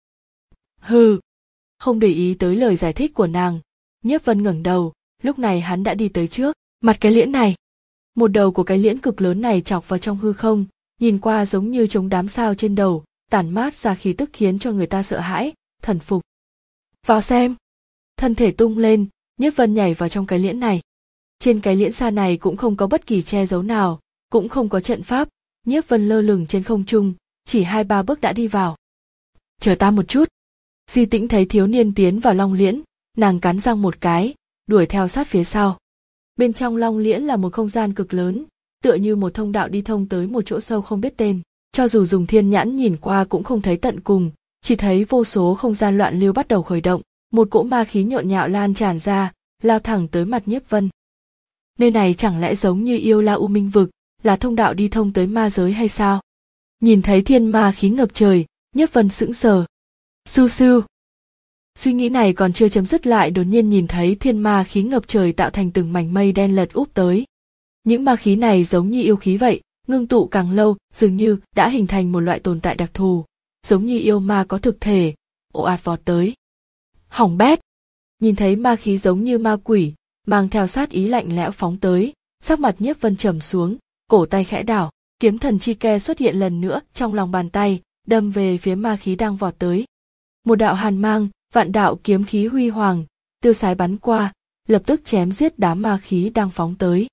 Hừ! Không để ý tới lời giải thích của nàng, Nhiếp Vân ngẩng đầu, lúc này hắn đã đi tới trước, mặt cái liễn này. Một đầu của cái liễn cực lớn này chọc vào trong hư không, nhìn qua giống như chống đám sao trên đầu, tản mát ra khí tức khiến cho người ta sợ hãi, thần phục. Vào xem! Thân thể tung lên, Nhiếp Vân nhảy vào trong cái liễn này. Trên cái liễn xa này cũng không có bất kỳ che giấu nào, cũng không có trận pháp, Nhiếp Vân lơ lửng trên không trung, chỉ hai ba bước đã đi vào. Chờ ta một chút. Di Tĩnh thấy thiếu niên tiến vào long liễn, nàng cắn răng một cái, đuổi theo sát phía sau. Bên trong long liễn là một không gian cực lớn, tựa như một thông đạo đi thông tới một chỗ sâu không biết tên, cho dù dùng thiên nhãn nhìn qua cũng không thấy tận cùng, chỉ thấy vô số không gian loạn lưu bắt đầu khởi động, một cỗ ma khí nhộn nhạo lan tràn ra, lao thẳng tới mặt Nhiếp Vân. Nơi này chẳng lẽ giống như Yêu La U Minh vực, là thông đạo đi thông tới ma giới hay sao? Nhìn thấy thiên ma khí ngập trời, Nhiếp Vân sững sờ. Sưu sưu. Suy nghĩ này còn chưa chấm dứt lại đột nhiên nhìn thấy thiên ma khí ngập trời tạo thành từng mảnh mây đen lật úp tới. Những ma khí này giống như yêu khí vậy, ngưng tụ càng lâu, dường như đã hình thành một loại tồn tại đặc thù, giống như yêu ma có thực thể, ồ ạt vọt tới. Hỏng bét! Nhìn thấy ma khí giống như ma quỷ, mang theo sát ý lạnh lẽo phóng tới, sắc mặt Nhiếp Vân trầm xuống, cổ tay khẽ đảo, kiếm thần chi ke xuất hiện lần nữa trong lòng bàn tay, đâm về phía ma khí đang vọt tới. Một đạo hàn mang, vạn đạo kiếm khí huy hoàng, tiêu sái bắn qua, lập tức chém giết đám ma khí đang phóng tới.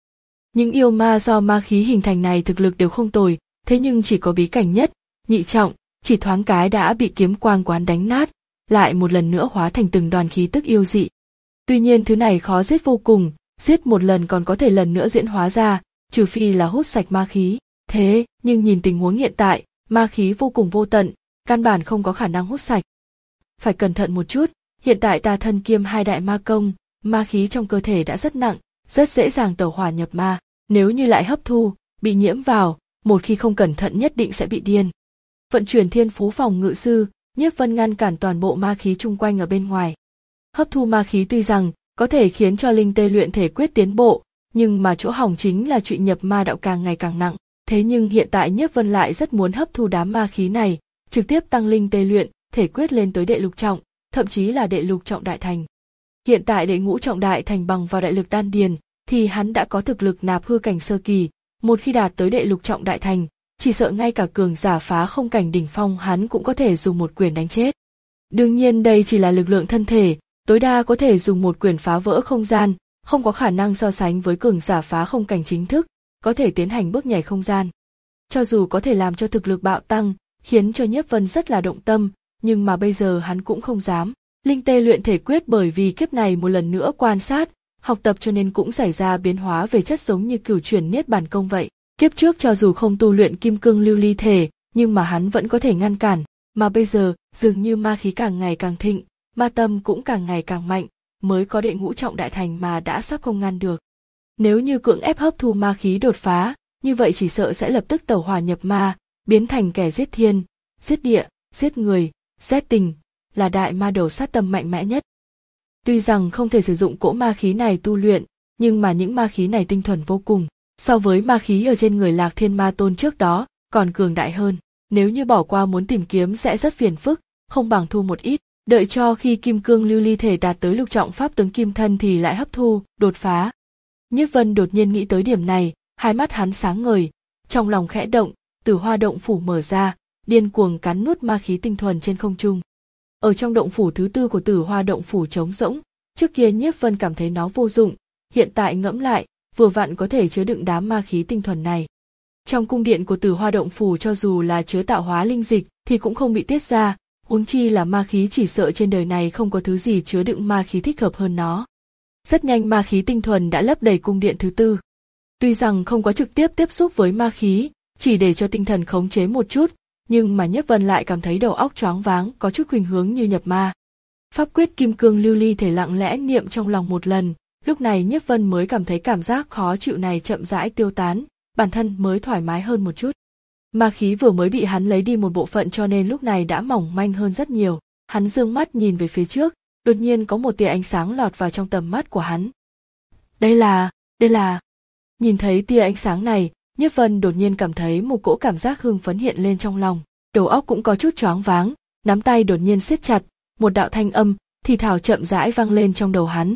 Những yêu ma do ma khí hình thành này thực lực đều không tồi, thế nhưng chỉ có bí cảnh nhất, nhị trọng, chỉ thoáng cái đã bị kiếm quang quán đánh nát, lại một lần nữa hóa thành từng đoàn khí tức yêu dị. Tuy nhiên thứ này khó giết vô cùng, giết một lần còn có thể lần nữa diễn hóa ra, trừ phi là hút sạch ma khí. Thế, nhưng nhìn tình huống hiện tại, ma khí vô cùng vô tận, căn bản không có khả năng hút sạch. Phải cẩn thận một chút, hiện tại ta thân kiêm hai đại ma công, ma khí trong cơ thể đã rất nặng, rất dễ dàng tẩu hỏa nhập ma, nếu như lại hấp thu, bị nhiễm vào, một khi không cẩn thận nhất định sẽ bị điên. Vận chuyển thiên phú phòng ngự sư, Nhiếp Vân ngăn cản toàn bộ ma khí chung quanh ở bên ngoài. Hấp thu ma khí tuy rằng có thể khiến cho linh tê luyện thể quyết tiến bộ, nhưng mà chỗ hỏng chính là chuyện nhập ma đạo càng ngày càng nặng. Thế nhưng hiện tại Nhiếp Vân lại rất muốn hấp thu đám ma khí này, trực tiếp tăng linh tê luyện thể quyết lên tới đệ lục trọng, thậm chí là đệ lục trọng đại thành. Hiện tại đệ ngũ trọng đại thành bằng vào đại lực đan điền, thì hắn đã có thực lực nạp hư cảnh sơ kỳ, một khi đạt tới đệ lục trọng đại thành, chỉ sợ ngay cả cường giả phá không cảnh đỉnh phong hắn cũng có thể dùng một quyền đánh chết. Đương nhiên đây chỉ là lực lượng thân thể, tối đa có thể dùng một quyền phá vỡ không gian, không có khả năng so sánh với cường giả phá không cảnh chính thức, có thể tiến hành bước nhảy không gian. Cho dù có thể làm cho thực lực bạo tăng, khiến cho Nhiếp Vân rất là động tâm, nhưng mà bây giờ hắn cũng không dám. Linh tê luyện thể quyết bởi vì kiếp này một lần nữa quan sát, học tập cho nên cũng xảy ra biến hóa về chất giống như cửu chuyển niết bàn công vậy. Kiếp trước cho dù không tu luyện kim cương lưu ly thể, nhưng mà hắn vẫn có thể ngăn cản, mà bây giờ dường như ma khí càng ngày càng thịnh, ma tâm cũng càng ngày càng mạnh, mới có đệ ngũ trọng đại thành mà đã sắp không ngăn được. Nếu như cưỡng ép hấp thu ma khí đột phá, như vậy chỉ sợ sẽ lập tức tẩu hỏa nhập ma, biến thành kẻ giết thiên, giết địa, giết người, giết tình, là đại ma đầu sát tâm mạnh mẽ nhất. Tuy rằng không thể sử dụng cỗ ma khí này tu luyện, nhưng mà những ma khí này tinh thuần vô cùng, so với ma khí ở trên người Lạc Thiên Ma Tôn trước đó, còn cường đại hơn. Nếu như bỏ qua muốn tìm kiếm sẽ rất phiền phức, không bằng thu một ít, đợi cho khi kim cương lưu ly thể đạt tới lục trọng pháp tướng kim thân thì lại hấp thu, đột phá. Nhiếp Vân đột nhiên nghĩ tới điểm này, hai mắt hắn sáng ngời, trong lòng khẽ động, Tử Hoa động phủ mở ra, điên cuồng cắn nuốt ma khí tinh thuần trên không trung. Ở trong động phủ thứ tư của Tử Hoa động phủ trống rỗng, trước kia Nhiếp Vân cảm thấy nó vô dụng, hiện tại ngẫm lại, vừa vặn có thể chứa đựng đám ma khí tinh thuần này. Trong cung điện của Tử Hoa động phủ cho dù là chứa tạo hóa linh dịch thì cũng không bị tiết ra, huống chi là ma khí, chỉ sợ trên đời này không có thứ gì chứa đựng ma khí thích hợp hơn nó. Rất nhanh ma khí tinh thuần đã lấp đầy cung điện thứ tư. Tuy rằng không có trực tiếp tiếp xúc với ma khí, chỉ để cho tinh thần khống chế một chút, nhưng mà Nhiếp Vân lại cảm thấy đầu óc choáng váng, có chút khuynh hướng như nhập ma. Pháp quyết kim cương lưu ly thể lặng lẽ niệm trong lòng một lần, lúc này Nhiếp Vân mới cảm thấy cảm giác khó chịu này chậm rãi tiêu tán, bản thân mới thoải mái hơn một chút. Ma khí vừa mới bị hắn lấy đi một bộ phận cho nên lúc này đã mỏng manh hơn rất nhiều. Hắn dương mắt nhìn về phía trước, đột nhiên có một tia ánh sáng lọt vào trong tầm mắt của hắn. Đây là, đây là... Nhìn thấy tia ánh sáng này, Nhiếp Vân đột nhiên cảm thấy một cỗ cảm giác hưng phấn hiện lên trong lòng, đầu óc cũng có chút choáng váng, nắm tay đột nhiên siết chặt, một đạo thanh âm thì thào chậm rãi vang lên trong đầu hắn.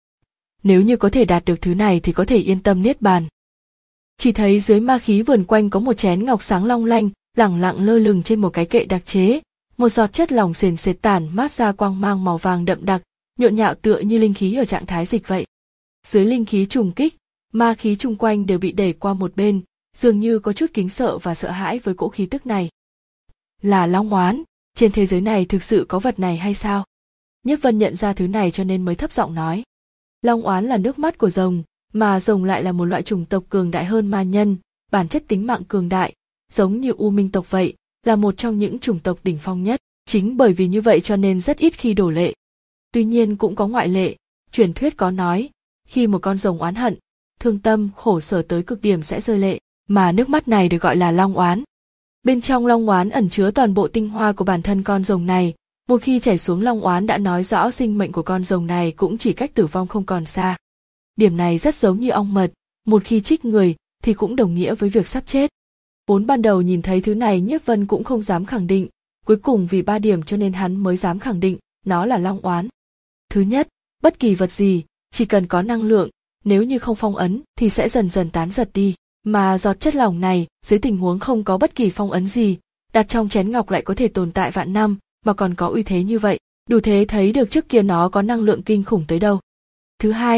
Nếu như có thể đạt được thứ này thì có thể yên tâm niết bàn. Chỉ thấy dưới ma khí vườn quanh có một chén ngọc sáng long lanh, lẳng lặng lơ lửng trên một cái kệ đặc chế, một giọt chất lỏng sền sệt tản mát ra quang mang màu vàng đậm đặc, nhộn nhạo tựa như linh khí ở trạng thái dịch vậy. Dưới linh khí trùng kích, ma khí chung quanh đều bị đẩy qua một bên, dường như có chút kính sợ và sợ hãi với cỗ khí tức này. Là long oán, trên thế giới này thực sự có vật này hay sao? Nhiếp Vân nhận ra thứ này cho nên mới thấp giọng nói. Long oán là nước mắt của rồng, mà rồng lại là một loại chủng tộc cường đại hơn ma nhân, bản chất tính mạng cường đại, giống như U Minh tộc vậy, là một trong những chủng tộc đỉnh phong nhất. Chính bởi vì như vậy cho nên rất ít khi đổ lệ. Tuy nhiên cũng có ngoại lệ, truyền thuyết có nói, khi một con rồng oán hận, thương tâm, khổ sở tới cực điểm sẽ rơi lệ, mà nước mắt này được gọi là long oán. Bên trong long oán ẩn chứa toàn bộ tinh hoa của bản thân con rồng này, một khi chảy xuống long oán đã nói rõ sinh mệnh của con rồng này cũng chỉ cách tử vong không còn xa. Điểm này rất giống như ong mật, một khi trích người thì cũng đồng nghĩa với việc sắp chết. Vốn ban đầu nhìn thấy thứ này Nhiếp Vân cũng không dám khẳng định, cuối cùng vì ba điểm cho nên hắn mới dám khẳng định, nó là long oán. Thứ nhất, bất kỳ vật gì, chỉ cần có năng lượng, nếu như không phong ấn thì sẽ dần dần tán giật đi, mà giọt chất lỏng này, dưới tình huống không có bất kỳ phong ấn gì, đặt trong chén ngọc lại có thể tồn tại vạn năm, mà còn có uy thế như vậy, đủ thế thấy được trước kia nó có năng lượng kinh khủng tới đâu. Thứ hai,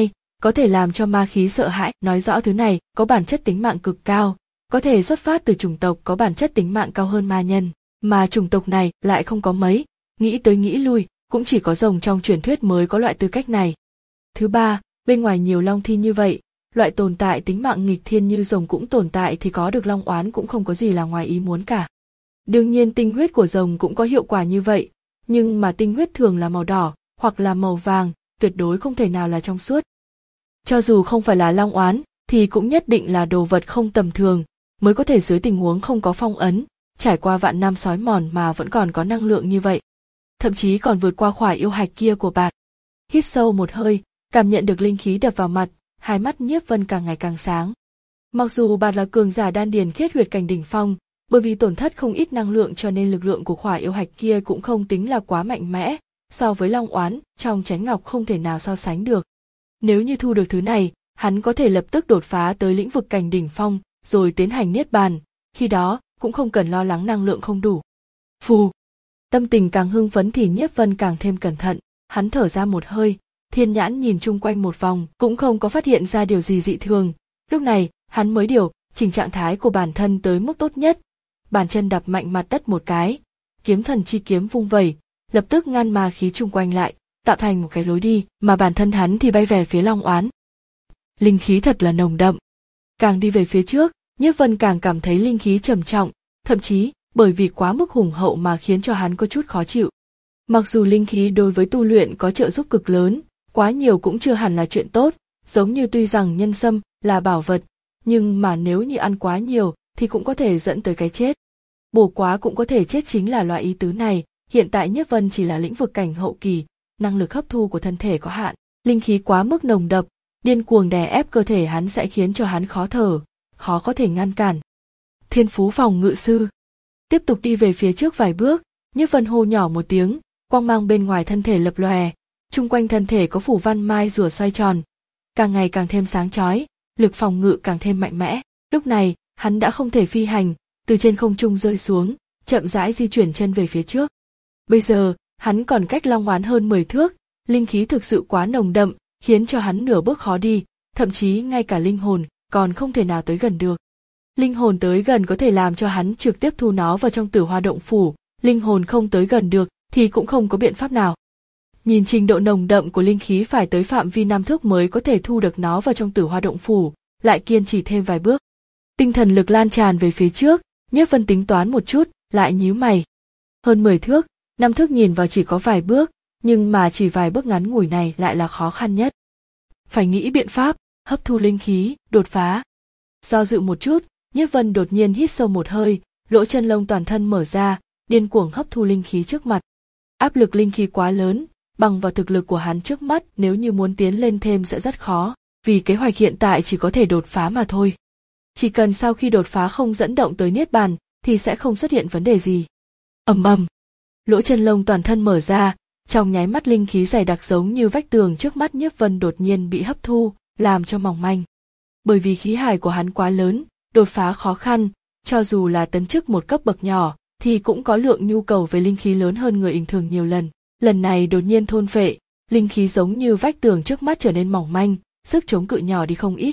có thể làm cho ma khí sợ hãi, nói rõ thứ này có bản chất tính mạng cực cao, có thể xuất phát từ chủng tộc có bản chất tính mạng cao hơn ma nhân, mà chủng tộc này lại không có mấy, nghĩ tới nghĩ lui, cũng chỉ có rồng trong truyền thuyết mới có loại tư cách này. Thứ ba, bên ngoài nhiều long thi như vậy, loại tồn tại tính mạng nghịch thiên như rồng cũng tồn tại thì có được long oán cũng không có gì là ngoài ý muốn cả. Đương nhiên tinh huyết của rồng cũng có hiệu quả như vậy, nhưng mà tinh huyết thường là màu đỏ, hoặc là màu vàng, tuyệt đối không thể nào là trong suốt. Cho dù không phải là long oán, thì cũng nhất định là đồ vật không tầm thường, mới có thể dưới tình huống không có phong ấn, trải qua vạn năm sói mòn mà vẫn còn có năng lượng như vậy. Thậm chí còn vượt qua khỏa yêu hạch kia của bạn. Hít sâu một hơi, cảm nhận được linh khí đập vào mặt, hai mắt Nhiếp Vân càng ngày càng sáng. Mặc dù bạn là cường giả đan điền khiết huyệt cảnh đỉnh phong, bởi vì tổn thất không ít năng lượng cho nên lực lượng của khỏa yêu hạch kia cũng không tính là quá mạnh mẽ, so với long oán trong chén ngọc không thể nào so sánh được. Nếu như thu được thứ này, hắn có thể lập tức đột phá tới lĩnh vực cảnh đỉnh phong, rồi tiến hành niết bàn, khi đó cũng không cần lo lắng năng lượng không đủ. Phù, tâm tình càng hưng phấn thì Nhiếp Vân càng thêm cẩn thận, hắn thở ra một hơi, thiên nhãn nhìn chung quanh một vòng, cũng không có phát hiện ra điều gì dị thường. Lúc này, hắn mới điều chỉnh trạng thái của bản thân tới mức tốt nhất, bàn chân đạp mạnh mặt đất một cái, kiếm thần chi kiếm vung vẩy, lập tức ngăn ma khí chung quanh lại, tạo thành một cái lối đi, mà bản thân hắn thì bay về phía long oán. Linh khí thật là nồng đậm. Càng đi về phía trước, Nhiếp Vân càng cảm thấy linh khí trầm trọng, thậm chí bởi vì quá mức hùng hậu mà khiến cho hắn có chút khó chịu. Mặc dù linh khí đối với tu luyện có trợ giúp cực lớn, quá nhiều cũng chưa hẳn là chuyện tốt, giống như tuy rằng nhân sâm là bảo vật, nhưng mà nếu như ăn quá nhiều thì cũng có thể dẫn tới cái chết. Bổ quá cũng có thể chết chính là loại ý tứ này, hiện tại Nhiếp Vân chỉ là lĩnh vực cảnh hậu kỳ, năng lực hấp thu của thân thể có hạn, linh khí quá mức nồng đậm, điên cuồng đè ép cơ thể hắn sẽ khiến cho hắn khó thở, khó có thể ngăn cản. Thiên phú phòng ngự sư. Tiếp tục đi về phía trước vài bước, Nhiếp Vân hô nhỏ một tiếng, quang mang bên ngoài thân thể lập lòe, chung quanh thân thể có phủ văn mai rùa xoay tròn, càng ngày càng thêm sáng chói, lực phòng ngự càng thêm mạnh mẽ. Lúc này, hắn đã không thể phi hành, từ trên không trung rơi xuống, chậm rãi di chuyển chân về phía trước. Bây giờ, hắn còn cách long oán hơn mười thước, linh khí thực sự quá nồng đậm, khiến cho hắn nửa bước khó đi, thậm chí ngay cả linh hồn còn không thể nào tới gần được. Linh hồn tới gần có thể làm cho hắn trực tiếp thu nó vào trong Tử Hoa động phủ, linh hồn không tới gần được thì cũng không có biện pháp nào. Nhìn trình độ nồng đậm của linh khí phải tới phạm vi năm thước mới có thể thu được nó vào trong Tử Hoa động phủ, lại kiên trì thêm vài bước. Tinh thần lực lan tràn về phía trước, Nhiếp Vân tính toán một chút, lại nhíu mày. Hơn mười thước, năm thước nhìn vào chỉ có vài bước, nhưng mà chỉ vài bước ngắn ngủi này lại là khó khăn nhất. Phải nghĩ biện pháp, hấp thu linh khí, đột phá. Do dự một chút, Nhiếp Vân đột nhiên hít sâu một hơi, lỗ chân lông toàn thân mở ra, điên cuồng hấp thu linh khí trước mặt. Áp lực linh khí quá lớn, bằng vào thực lực của hắn trước mắt nếu như muốn tiến lên thêm sẽ rất khó, vì kế hoạch hiện tại chỉ có thể đột phá mà thôi. Chỉ cần sau khi đột phá không dẫn động tới niết bàn, thì sẽ không xuất hiện vấn đề gì. Ầm ầm, lỗ chân lông toàn thân mở ra, trong nháy mắt linh khí dày đặc giống như vách tường trước mắt Nhiếp Vân đột nhiên bị hấp thu, làm cho mỏng manh. Bởi vì khí hải của hắn quá lớn, đột phá khó khăn, cho dù là tấn chức một cấp bậc nhỏ, thì cũng có lượng nhu cầu về linh khí lớn hơn người bình thường nhiều lần. Lần này đột nhiên thôn phệ, linh khí giống như vách tường trước mắt trở nên mỏng manh, sức chống cự nhỏ đi không ít.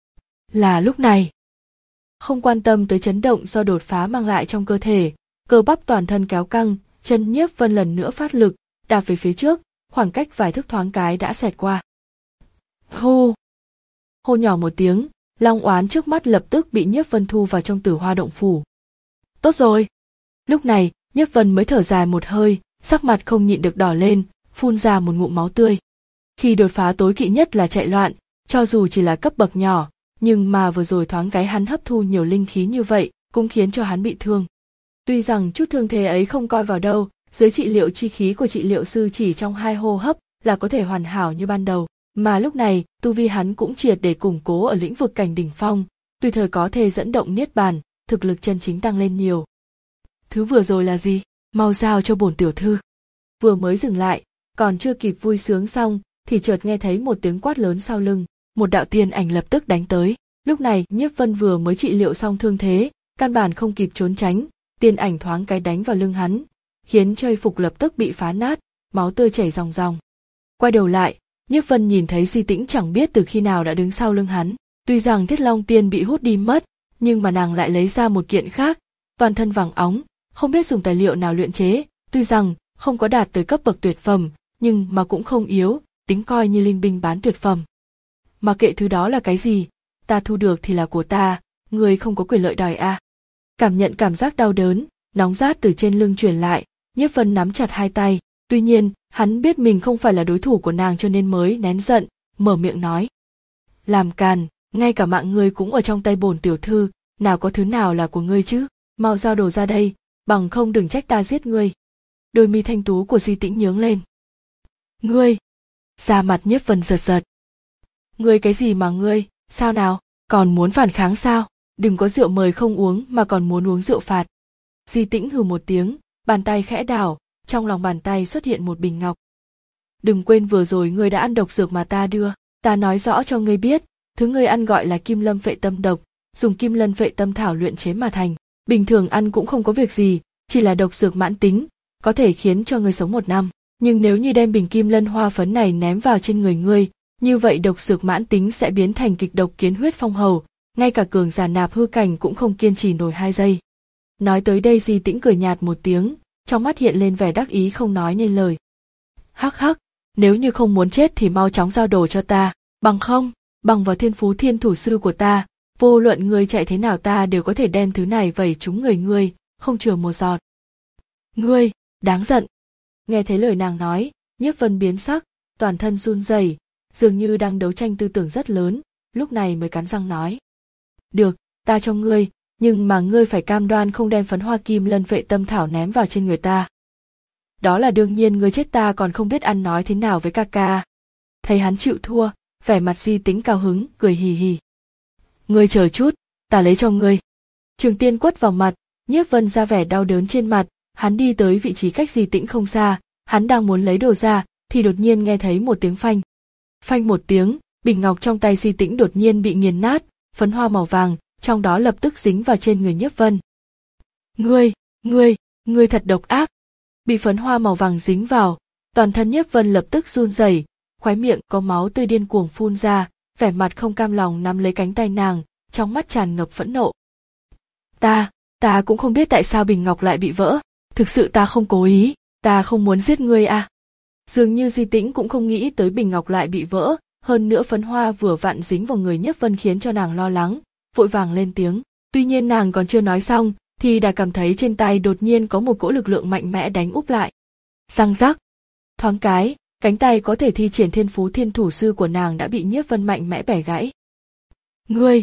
Là lúc này, không quan tâm tới chấn động do đột phá mang lại trong cơ thể, cơ bắp toàn thân kéo căng, chân Nhiếp Vân lần nữa phát lực, đạp về phía trước, khoảng cách vài thước thoáng cái đã xẹt qua. Hô! Hô nhỏ một tiếng, long oán trước mắt lập tức bị Nhiếp Vân thu vào trong Tử Hoa động phủ. Tốt rồi! Lúc này, Nhiếp Vân mới thở dài một hơi, sắc mặt không nhịn được đỏ lên, phun ra một ngụm máu tươi. Khi đột phá tối kỵ nhất là chạy loạn, cho dù chỉ là cấp bậc nhỏ, nhưng mà vừa rồi thoáng cái hắn hấp thu nhiều linh khí như vậy, cũng khiến cho hắn bị thương. Tuy rằng chút thương thế ấy không coi vào đâu, dưới trị liệu chi khí của trị liệu sư chỉ trong hai hô hấp là có thể hoàn hảo như ban đầu, mà lúc này tu vi hắn cũng triệt để củng cố ở lĩnh vực cảnh đỉnh phong, tùy thời có thể dẫn động niết bàn, thực lực chân chính tăng lên nhiều. Thứ vừa rồi là gì? Mau giao cho bổn tiểu thư. Vừa mới dừng lại, còn chưa kịp vui sướng xong, thì chợt nghe thấy một tiếng quát lớn sau lưng, một đạo tiên ảnh lập tức đánh tới. Lúc này Nhiếp Vân vừa mới trị liệu xong thương thế, căn bản không kịp trốn tránh, tiên ảnh thoáng cái đánh vào lưng hắn, khiến cho y phục lập tức bị phá nát, máu tươi chảy ròng ròng. Quay đầu lại, Nhiếp Vân nhìn thấy Di Tĩnh chẳng biết từ khi nào đã đứng sau lưng hắn. Tuy rằng Thiết Long Tiên bị hút đi mất, nhưng mà nàng lại lấy ra một kiện khác, toàn thân vàng óng, không biết dùng tài liệu nào luyện chế, tuy rằng không có đạt tới cấp bậc tuyệt phẩm, nhưng mà cũng không yếu, tính coi như linh binh bán tuyệt phẩm. Mà kệ thứ đó là cái gì, ta thu được thì là của ta, ngươi không có quyền lợi đòi a. À. Cảm nhận cảm giác đau đớn, nóng rát từ trên lưng truyền lại, Nhiếp Vân nắm chặt hai tay, tuy nhiên, hắn biết mình không phải là đối thủ của nàng cho nên mới nén giận, mở miệng nói. Làm càn, ngay cả mạng ngươi cũng ở trong tay bổn tiểu thư, nào có thứ nào là của ngươi chứ, mau giao đồ ra đây, bằng không đừng trách ta giết ngươi. Đôi mi thanh tú của Di Tĩnh nhướng lên. Ngươi, da mặt Nhiếp Vân giật giật. Ngươi cái gì mà ngươi, sao nào, còn muốn phản kháng sao, đừng có rượu mời không uống mà còn muốn uống rượu phạt. Di Tĩnh hừ một tiếng, bàn tay khẽ đảo, trong lòng bàn tay xuất hiện một bình ngọc. Đừng quên vừa rồi ngươi đã ăn độc dược mà ta đưa, ta nói rõ cho ngươi biết, thứ ngươi ăn gọi là kim lâm phệ tâm độc, dùng kim lân phệ tâm thảo luyện chế mà thành, bình thường ăn cũng không có việc gì, chỉ là độc dược mãn tính, có thể khiến cho ngươi sống một năm, nhưng nếu như đem bình kim lân hoa phấn này ném vào trên người ngươi, như vậy độc dược mãn tính sẽ biến thành kịch độc kiến huyết phong hầu, ngay cả cường giả nạp hư cảnh cũng không kiên trì nổi hai giây. Nói tới đây Di Tĩnh cười nhạt một tiếng, trong mắt hiện lên vẻ đắc ý không nói nên lời. Hắc hắc, nếu như không muốn chết thì mau chóng giao đồ cho ta, bằng không, bằng vào thiên phú thiên thủ sư của ta, vô luận ngươi chạy thế nào ta đều có thể đem thứ này vẩy trúng người ngươi, không chừa một giọt. Ngươi, đáng giận. Nghe thấy lời nàng nói, Nhiếp Vân biến sắc, toàn thân run rẩy, dường như đang đấu tranh tư tưởng rất lớn, lúc này mới cắn răng nói. Được, ta cho ngươi, nhưng mà ngươi phải cam đoan không đem phấn hoa kim lân phệ tâm thảo ném vào trên người ta. Đó là đương nhiên, ngươi chết ta còn không biết ăn nói thế nào với ca ca. Thấy hắn chịu thua, vẻ mặt Di Tĩnh cao hứng, cười hì hì. Ngươi chờ chút, ta lấy cho ngươi. Trường tiên quất vào mặt, Nhiếp Vân ra vẻ đau đớn trên mặt, hắn đi tới vị trí cách Di Tĩnh không xa, hắn đang muốn lấy đồ ra, thì đột nhiên nghe thấy một tiếng phanh. Phanh một tiếng, bình ngọc trong tay Di Tĩnh đột nhiên bị nghiền nát, phấn hoa màu vàng, trong đó lập tức dính vào trên người Nhiếp Vân. Ngươi, ngươi, ngươi thật độc ác. Bị phấn hoa màu vàng dính vào, toàn thân Nhiếp Vân lập tức run rẩy, khóe miệng có máu tươi điên cuồng phun ra, vẻ mặt không cam lòng nắm lấy cánh tay nàng, trong mắt tràn ngập phẫn nộ. Ta, ta cũng không biết tại sao bình ngọc lại bị vỡ, thực sự ta không cố ý, ta không muốn giết ngươi à. Dường như Di Tĩnh cũng không nghĩ tới bình ngọc lại bị vỡ, hơn nữa phấn hoa vừa vặn dính vào người Nhiếp Vân khiến cho nàng lo lắng, vội vàng lên tiếng. Tuy nhiên nàng còn chưa nói xong, thì đã cảm thấy trên tay đột nhiên có một cỗ lực lượng mạnh mẽ đánh úp lại. Răng rắc. Thoáng cái, cánh tay có thể thi triển thiên phú thiên thủ sư của nàng đã bị Nhiếp Vân mạnh mẽ bẻ gãy. Ngươi!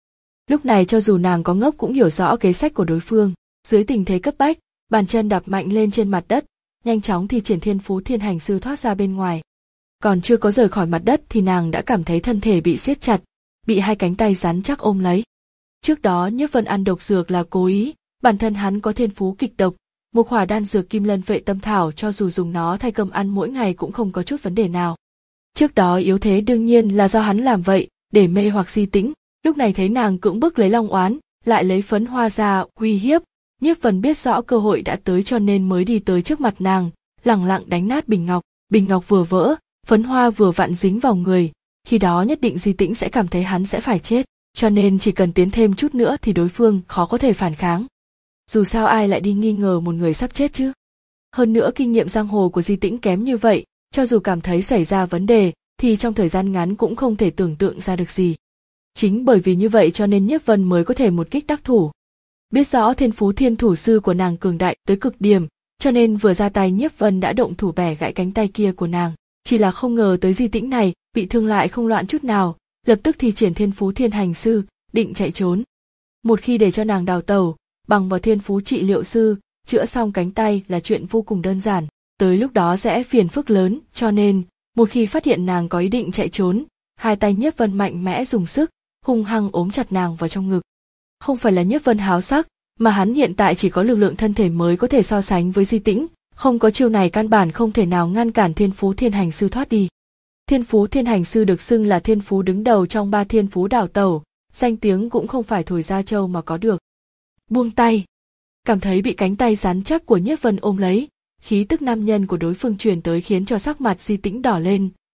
Lúc này cho dù nàng có ngốc cũng hiểu rõ kế sách của đối phương, dưới tình thế cấp bách, bàn chân đạp mạnh lên trên mặt đất, nhanh chóng thi triển thiên phú thiên hành sư thoát ra bên ngoài. Còn chưa có rời khỏi mặt đất thì nàng đã cảm thấy thân thể bị siết chặt, bị hai cánh tay rắn chắc ôm lấy. Trước đó Nhiếp Vân ăn độc dược là cố ý, bản thân hắn có thiên phú kịch độc, một khỏa đan dược kim lân phệ tâm thảo cho dù dùng nó thay cơm ăn mỗi ngày cũng không có chút vấn đề nào. Trước đó yếu thế đương nhiên là do hắn làm vậy, để mê hoặc Di Tĩnh, lúc này thấy nàng cưỡng bức lấy long oán, lại lấy phấn hoa ra uy hiếp, Nhiếp Vân biết rõ cơ hội đã tới cho nên mới đi tới trước mặt nàng, lẳng lặng đánh nát bình ngọc, bình ngọc vừa vỡ, phấn hoa vừa vặn dính vào người, khi đó nhất định Di Tĩnh sẽ cảm thấy hắn sẽ phải chết, cho nên chỉ cần tiến thêm chút nữa thì đối phương khó có thể phản kháng. Dù sao ai lại đi nghi ngờ một người sắp chết chứ. Hơn nữa kinh nghiệm giang hồ của Di Tĩnh kém như vậy, cho dù cảm thấy xảy ra vấn đề, thì trong thời gian ngắn cũng không thể tưởng tượng ra được gì. Chính bởi vì như vậy cho nên Nhiếp Vân mới có thể một kích đắc thủ. Biết rõ thiên phú thiên thủ sư của nàng cường đại tới cực điểm, cho nên vừa ra tay Nhiếp Vân đã động thủ bẻ gãy cánh tay kia của nàng. Chỉ là không ngờ tới Di Tĩnh này, bị thương lại không loạn chút nào, lập tức thi triển thiên phú thiên hành sư, định chạy trốn. Một khi để cho nàng đào tẩu, bằng vào thiên phú trị liệu sư, chữa xong cánh tay là chuyện vô cùng đơn giản, tới lúc đó sẽ phiền phức lớn, cho nên, một khi phát hiện nàng có ý định chạy trốn, hai tay Nhiếp Vân mạnh mẽ dùng sức, hung hăng ôm chặt nàng vào trong ngực. Không phải là Nhiếp Vân háo sắc, mà hắn hiện tại chỉ có lực lượng thân thể mới có thể so sánh với Di Tĩnh, không có chiêu này căn bản không thể nào ngăn cản thiên phú thiên hành sư thoát đi. Thiên phú thiên hành sư được xưng là thiên phú đứng đầu trong ba thiên phú đảo tẩu, danh tiếng cũng không phải thổi ra châu mà có được. Buông tay. Cảm thấy bị cánh tay rắn chắc của Nhiếp Vân ôm lấy, khí tức nam nhân của đối phương truyền tới khiến cho sắc mặt Di Tĩnh đỏ lên,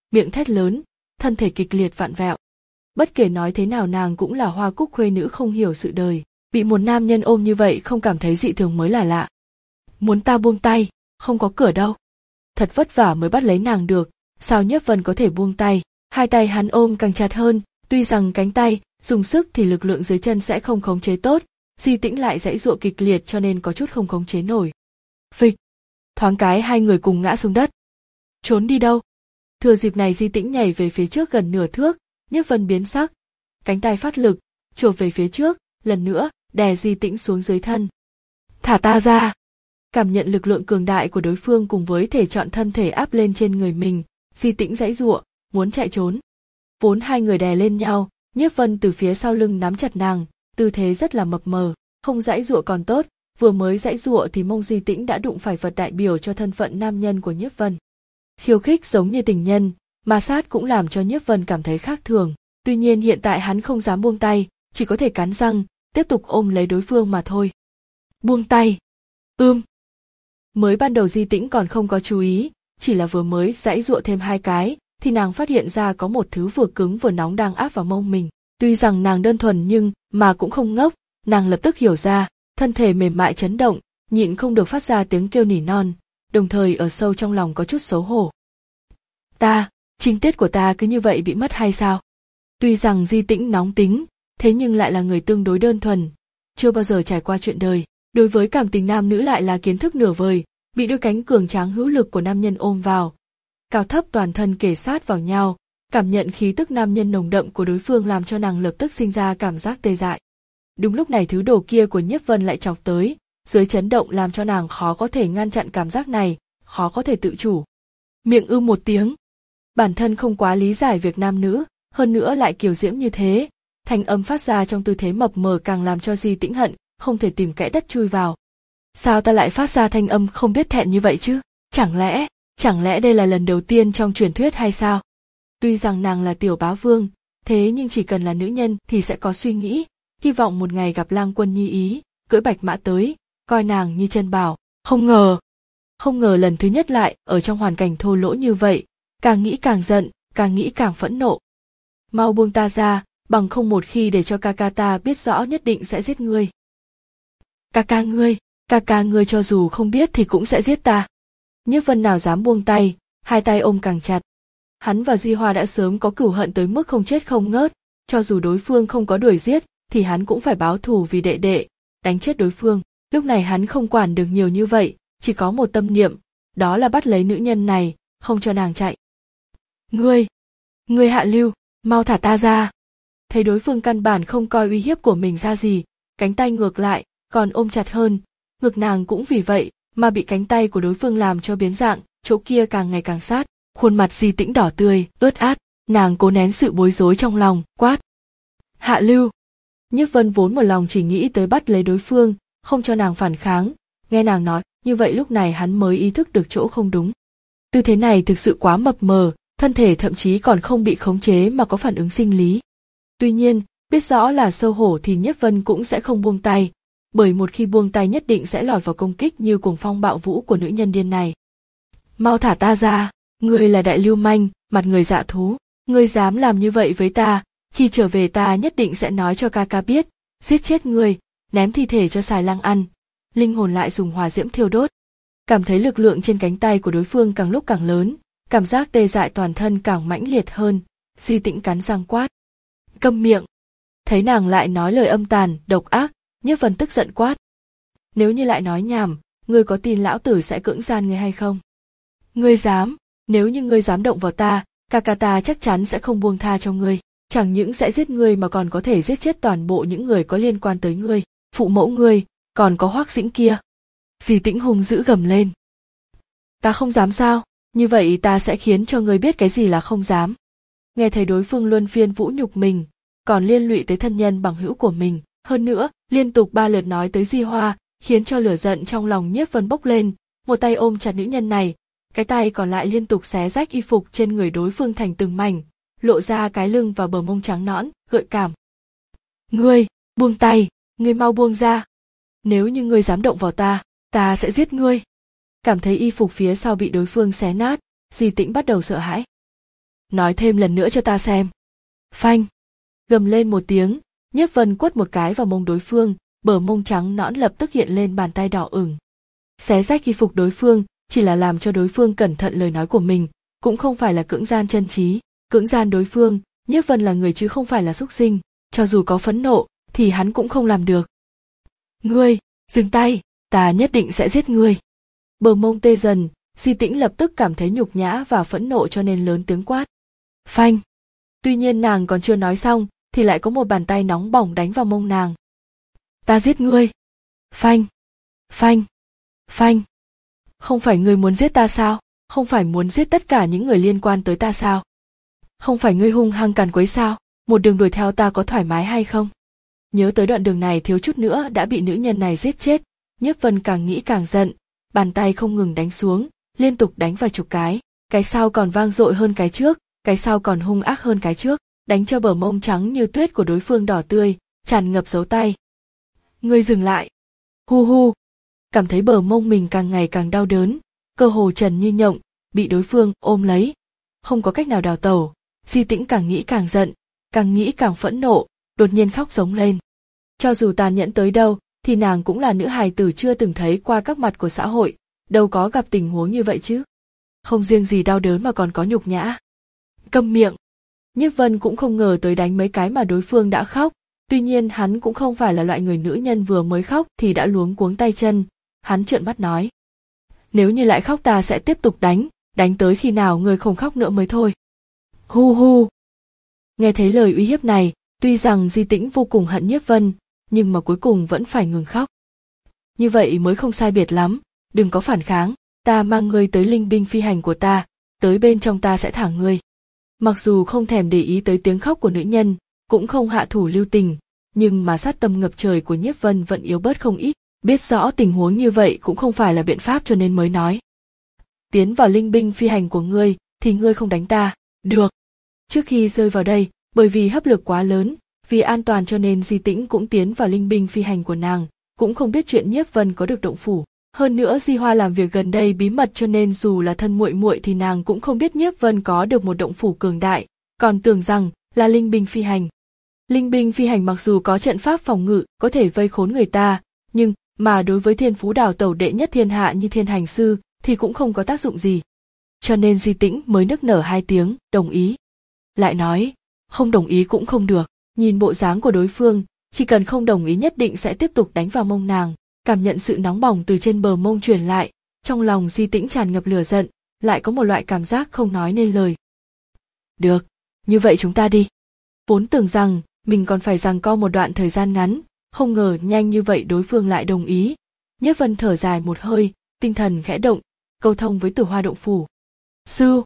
miệng thét lớn, thân thể kịch liệt vặn vẹo. Bất kể nói thế nào nàng cũng là hoa cúc khuê nữ không hiểu sự đời, bị một nam nhân ôm như vậy không cảm thấy dị thường mới là lạ. Muốn ta buông tay, không có cửa đâu. Thật vất vả mới bắt lấy nàng được, sao Nhiếp Vân có thể buông tay, hai tay hắn ôm càng chặt hơn, tuy rằng cánh tay, dùng sức thì lực lượng dưới chân sẽ không khống chế tốt, Di Tĩnh lại giãy giụa kịch liệt cho nên có chút không khống chế nổi. Phịch, thoáng cái hai người cùng ngã xuống đất. Trốn đi đâu? Thừa dịp này Di Tĩnh nhảy về phía trước gần nửa thước, Nhiếp Vân biến sắc, cánh tay phát lực, chộp về phía trước, lần nữa, đè Di Tĩnh xuống dưới thân. Thả ta ra! Cảm nhận lực lượng cường đại của đối phương cùng với thể chọn thân thể áp lên trên người mình, Di Tĩnh giãy giụa, muốn chạy trốn. Vốn hai người đè lên nhau, Nhiếp Vân từ phía sau lưng nắm chặt nàng, tư thế rất là mập mờ, không giãy giụa còn tốt, vừa mới giãy giụa thì mông Di Tĩnh đã đụng phải vật đại biểu cho thân phận nam nhân của Nhiếp Vân. Khiêu khích giống như tình nhân, ma sát cũng làm cho Nhiếp Vân cảm thấy khác thường, tuy nhiên hiện tại hắn không dám buông tay, chỉ có thể cắn răng, tiếp tục ôm lấy đối phương mà thôi. Buông tay. Ưm. Mới ban đầu Di Tĩnh còn không có chú ý, chỉ là vừa mới giãy giụa thêm hai cái, thì nàng phát hiện ra có một thứ vừa cứng vừa nóng đang áp vào mông mình. Tuy rằng nàng đơn thuần nhưng mà cũng không ngốc, nàng lập tức hiểu ra, thân thể mềm mại chấn động, nhịn không được phát ra tiếng kêu nỉ non, đồng thời ở sâu trong lòng có chút xấu hổ. Ta, trinh tiết của ta cứ như vậy bị mất hay sao? Tuy rằng Di Tĩnh nóng tính, thế nhưng lại là người tương đối đơn thuần, chưa bao giờ trải qua chuyện đời, đối với cảm tình nam nữ lại là kiến thức nửa vời, bị đôi cánh cường tráng hữu lực của nam nhân ôm vào, cao thấp toàn thân kề sát vào nhau, cảm nhận khí tức nam nhân nồng đậm của đối phương làm cho nàng lập tức sinh ra cảm giác tê dại. Đúng lúc này thứ đồ kia của Nhiếp Vân lại chọc tới, dưới chấn động làm cho nàng khó có thể ngăn chặn cảm giác này, khó có thể tự chủ. Miệng ư một tiếng, bản thân không quá lý giải việc nam nữ, hơn nữa lại kiều diễm như thế, thanh âm phát ra trong tư thế mập mờ càng làm cho Di Tĩnh hận, không thể tìm kẽ đất chui vào. Sao ta lại phát ra thanh âm không biết thẹn như vậy chứ? Chẳng lẽ, chẳng lẽ đây là lần đầu tiên trong truyền thuyết hay sao? Tuy rằng nàng là tiểu bá vương, thế nhưng chỉ cần là nữ nhân thì sẽ có suy nghĩ, hy vọng một ngày gặp Lang Quân như ý, cưỡi bạch mã tới, coi nàng như chân bảo, không ngờ. Không ngờ lần thứ nhất lại ở trong hoàn cảnh thô lỗ như vậy, càng nghĩ càng giận, càng nghĩ càng phẫn nộ. Mau buông ta ra, bằng không một khi để cho ca ca ta biết rõ nhất định sẽ giết ngươi. Ca ca ngươi, ca ca ngươi cho dù không biết thì cũng sẽ giết ta. Nhiếp Vân nào dám buông tay, hai tay ôm càng chặt. Hắn và Di Hoa đã sớm có cửu hận tới mức không chết không ngớt, cho dù đối phương không có đuổi giết, thì hắn cũng phải báo thù vì đệ đệ, đánh chết đối phương. Lúc này hắn không quản được nhiều như vậy, chỉ có một tâm niệm, đó là bắt lấy nữ nhân này, không cho nàng chạy. Ngươi, ngươi hạ lưu, mau thả ta ra. Thấy đối phương căn bản không coi uy hiếp của mình ra gì, cánh tay ngược lại, còn ôm chặt hơn, ngực nàng cũng vì vậy mà bị cánh tay của đối phương làm cho biến dạng, chỗ kia càng ngày càng sát, khuôn mặt Di Tĩnh đỏ tươi, ướt át, nàng cố nén sự bối rối trong lòng, quát. Hạ lưu. Nhiếp Vân vốn một lòng chỉ nghĩ tới bắt lấy đối phương, không cho nàng phản kháng, nghe nàng nói, như vậy lúc này hắn mới ý thức được chỗ không đúng. Tư thế này thực sự quá mập mờ, thân thể thậm chí còn không bị khống chế mà có phản ứng sinh lý. Tuy nhiên, biết rõ là xấu hổ thì Nhiếp Vân cũng sẽ không buông tay, bởi một khi buông tay nhất định sẽ lọt vào công kích như cuồng phong bạo vũ của nữ nhân điên này. Mau thả ta ra, ngươi là đại lưu manh, mặt người dạ thú, ngươi dám làm như vậy với ta, khi trở về ta nhất định sẽ nói cho ca ca biết, giết chết ngươi, ném thi thể cho xài lang ăn, linh hồn lại dùng hỏa diễm thiêu đốt. Cảm thấy lực lượng trên cánh tay của đối phương càng lúc càng lớn, cảm giác tê dại toàn thân càng mãnh liệt hơn, Di Tĩnh cắn răng quát. Câm miệng. Thấy nàng lại nói lời âm tàn, độc ác, Nhiếp Vân tức giận quát. Nếu như lại nói nhảm, ngươi có tin lão tử sẽ cưỡng gian ngươi hay không? Ngươi dám, nếu như ngươi dám động vào ta, ca ca ta chắc chắn sẽ không buông tha cho ngươi, chẳng những sẽ giết ngươi mà còn có thể giết chết toàn bộ những người có liên quan tới ngươi, phụ mẫu ngươi, còn có Hoắc Dĩnh kia. Di Tĩnh hùng dữ gầm lên. Ta không dám sao, như vậy ta sẽ khiến cho ngươi biết cái gì là không dám. Nghe thấy đối phương luân phiên vũ nhục mình, còn liên lụy tới thân nhân bằng hữu của mình, hơn nữa, liên tục ba lượt nói tới Di Hoa, khiến cho lửa giận trong lòng Nhiếp Vân bốc lên, một tay ôm chặt nữ nhân này, cái tay còn lại liên tục xé rách y phục trên người đối phương thành từng mảnh, lộ ra cái lưng và bờ mông trắng nõn, gợi cảm. Ngươi, buông tay, ngươi mau buông ra. Nếu như ngươi dám động vào ta, ta sẽ giết ngươi. Cảm thấy y phục phía sau bị đối phương xé nát, Di Tĩnh bắt đầu sợ hãi. nói thêm lần nữa cho ta xem. Phanh! Gầm lên một tiếng, Nhiếp Vân quất một cái vào mông đối phương, bờ mông trắng nõn lập tức hiện lên bàn tay đỏ ửng. Xé rách y phục đối phương, chỉ là làm cho đối phương cẩn thận lời nói của mình, cũng không phải là cưỡng gian chân trí. Cưỡng gian đối phương, Nhiếp Vân là người chứ không phải là súc sinh, cho dù có phẫn nộ, thì hắn cũng không làm được. Ngươi, dừng tay, ta nhất định sẽ giết ngươi. Bờ mông tê dần, Di Tĩnh lập tức cảm thấy nhục nhã và phẫn nộ cho nên lớn tiếng quát. Phanh! Tuy nhiên nàng còn chưa nói xong, thì lại có một bàn tay nóng bỏng đánh vào mông nàng. Ta giết ngươi! Phanh! Phanh! Phanh! Không phải ngươi muốn giết ta sao? Không phải muốn giết tất cả những người liên quan tới ta sao? Không phải ngươi hung hăng càn quấy sao? Một đường đuổi theo ta có thoải mái hay không? Nhớ tới đoạn đường này thiếu chút nữa đã bị nữ nhân này giết chết, Nhiếp Vân càng nghĩ càng giận, bàn tay không ngừng đánh xuống, liên tục đánh vài chục cái, cái sau còn vang dội hơn cái trước, cái sau còn hung ác hơn cái trước, đánh cho bờ mông trắng như tuyết của đối phương đỏ tươi, tràn ngập dấu tay. Ngươi dừng lại! Hu hu! Cảm thấy bờ mông mình càng ngày càng đau đớn, cơ hồ trần như nhộng, bị đối phương ôm lấy, không có cách nào đào tẩu. Di Tĩnh càng nghĩ càng giận, càng nghĩ càng phẫn nộ, đột nhiên khóc giống lên. Cho dù tàn nhẫn tới đâu, thì nàng cũng là nữ hài tử chưa từng thấy qua các mặt của xã hội, đâu có gặp tình huống như vậy chứ. Không riêng gì đau đớn mà còn có nhục nhã. Câm miệng! Nhiếp Vân cũng không ngờ tới đánh mấy cái mà đối phương đã khóc, tuy nhiên hắn cũng không phải là loại người nữ nhân vừa mới khóc thì đã luống cuống tay chân, hắn trợn mắt nói. Nếu như lại khóc ta sẽ tiếp tục đánh, đánh tới khi nào ngươi không khóc nữa mới thôi. Hu hu! Nghe thấy lời uy hiếp này, tuy rằng Di Tĩnh vô cùng hận Nhiếp Vân, nhưng mà cuối cùng vẫn phải ngừng khóc. Như vậy mới không sai biệt lắm, đừng có phản kháng, ta mang ngươi tới linh binh phi hành của ta, tới bên trong ta sẽ thả ngươi. Mặc dù không thèm để ý tới tiếng khóc của nữ nhân, cũng không hạ thủ lưu tình, nhưng mà sát tâm ngập trời của Nhiếp Vân vẫn yếu bớt không ít, biết rõ tình huống như vậy cũng không phải là biện pháp cho nên mới nói. Tiến vào linh binh phi hành của ngươi, thì ngươi không đánh ta, được. Trước khi rơi vào đây, bởi vì hấp lực quá lớn, vì an toàn cho nên Di Tĩnh cũng tiến vào linh binh phi hành của nàng, cũng không biết chuyện Nhiếp Vân có được động phủ. Hơn nữa Di Hoa làm việc gần đây bí mật cho nên dù là thân muội muội thì nàng cũng không biết Nhiếp Vân có được một động phủ cường đại, còn tưởng rằng là linh binh phi hành. Linh binh phi hành mặc dù có trận pháp phòng ngự có thể vây khốn người ta, nhưng mà đối với thiên phú đào tẩu đệ nhất thiên hạ như Thiên Hành Sư thì cũng không có tác dụng gì. Cho nên Di Tĩnh mới nức nở hai tiếng, đồng ý. Lại nói, không đồng ý cũng không được, nhìn bộ dáng của đối phương, chỉ cần không đồng ý nhất định sẽ tiếp tục đánh vào mông nàng. Cảm nhận sự nóng bỏng từ trên bờ mông truyền lại, trong lòng Di Tĩnh tràn ngập lửa giận, lại có một loại cảm giác không nói nên lời. Được, như vậy chúng ta đi. Vốn tưởng rằng mình còn phải giằng co một đoạn thời gian ngắn, không ngờ nhanh như vậy đối phương lại đồng ý. Nhiếp Vân thở dài một hơi, tinh thần khẽ động, câu thông với Tử Hoa động phủ. Sư!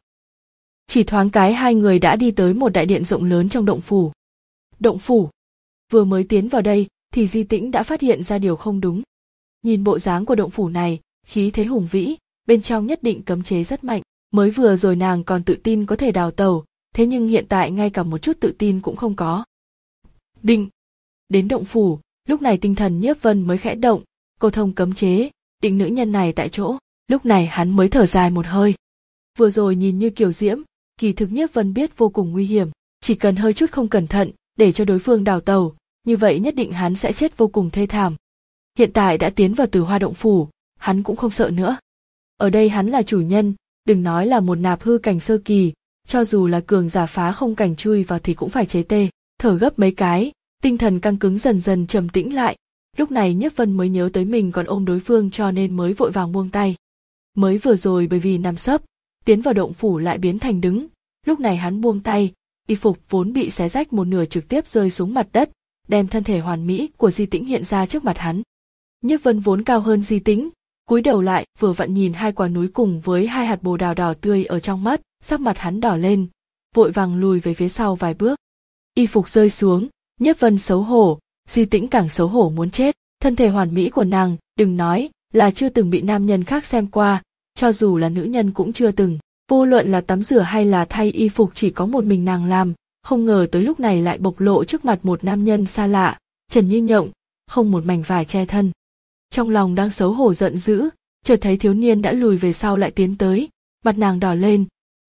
Chỉ thoáng cái hai người đã đi tới một đại điện rộng lớn trong động phủ. Động phủ! Vừa mới tiến vào đây thì Di Tĩnh đã phát hiện ra điều không đúng. Nhìn bộ dáng của động phủ này, khí thế hùng vĩ, bên trong nhất định cấm chế rất mạnh, mới vừa rồi nàng còn tự tin có thể đào tẩu, thế nhưng hiện tại ngay cả một chút tự tin cũng không có. Định! Đến động phủ, lúc này tinh thần Nhiếp Vân mới khẽ động, câu thông cấm chế, định nữ nhân này tại chỗ, lúc này hắn mới thở dài một hơi. Vừa rồi nhìn như kiều diễm, kỳ thực Nhiếp Vân biết vô cùng nguy hiểm, chỉ cần hơi chút không cẩn thận, để cho đối phương đào tẩu, như vậy nhất định hắn sẽ chết vô cùng thê thảm. Hiện tại đã tiến vào Tử Hoa động phủ, hắn cũng không sợ nữa. Ở đây hắn là chủ nhân, đừng nói là một nạp hư cảnh sơ kỳ, cho dù là cường giả phá không cảnh chui vào thì cũng phải chế tê, thở gấp mấy cái, tinh thần căng cứng dần dần trầm tĩnh lại. Lúc này Nhiếp Vân mới nhớ tới mình còn ôm đối phương cho nên mới vội vàng buông tay. Mới vừa rồi bởi vì nằm sấp, tiến vào động phủ lại biến thành đứng, lúc này hắn buông tay, y phục vốn bị xé rách một nửa trực tiếp rơi xuống mặt đất, đem thân thể hoàn mỹ của Di Tĩnh hiện ra trước mặt hắn. Nhiếp Vân vốn cao hơn Di Tĩnh, cúi đầu lại vừa vặn nhìn hai quả núi cùng với hai hạt bồ đào đỏ tươi ở trong mắt, sắc mặt hắn đỏ lên, vội vàng lùi về phía sau vài bước. Y phục rơi xuống, Nhiếp Vân xấu hổ, Di Tĩnh càng xấu hổ muốn chết, thân thể hoàn mỹ của nàng, đừng nói là chưa từng bị nam nhân khác xem qua, cho dù là nữ nhân cũng chưa từng, vô luận là tắm rửa hay là thay y phục chỉ có một mình nàng làm, không ngờ tới lúc này lại bộc lộ trước mặt một nam nhân xa lạ, trần như nhộng, không một mảnh vải che thân. Trong lòng đang xấu hổ giận dữ, chợt thấy thiếu niên đã lùi về sau lại tiến tới, mặt nàng đỏ lên,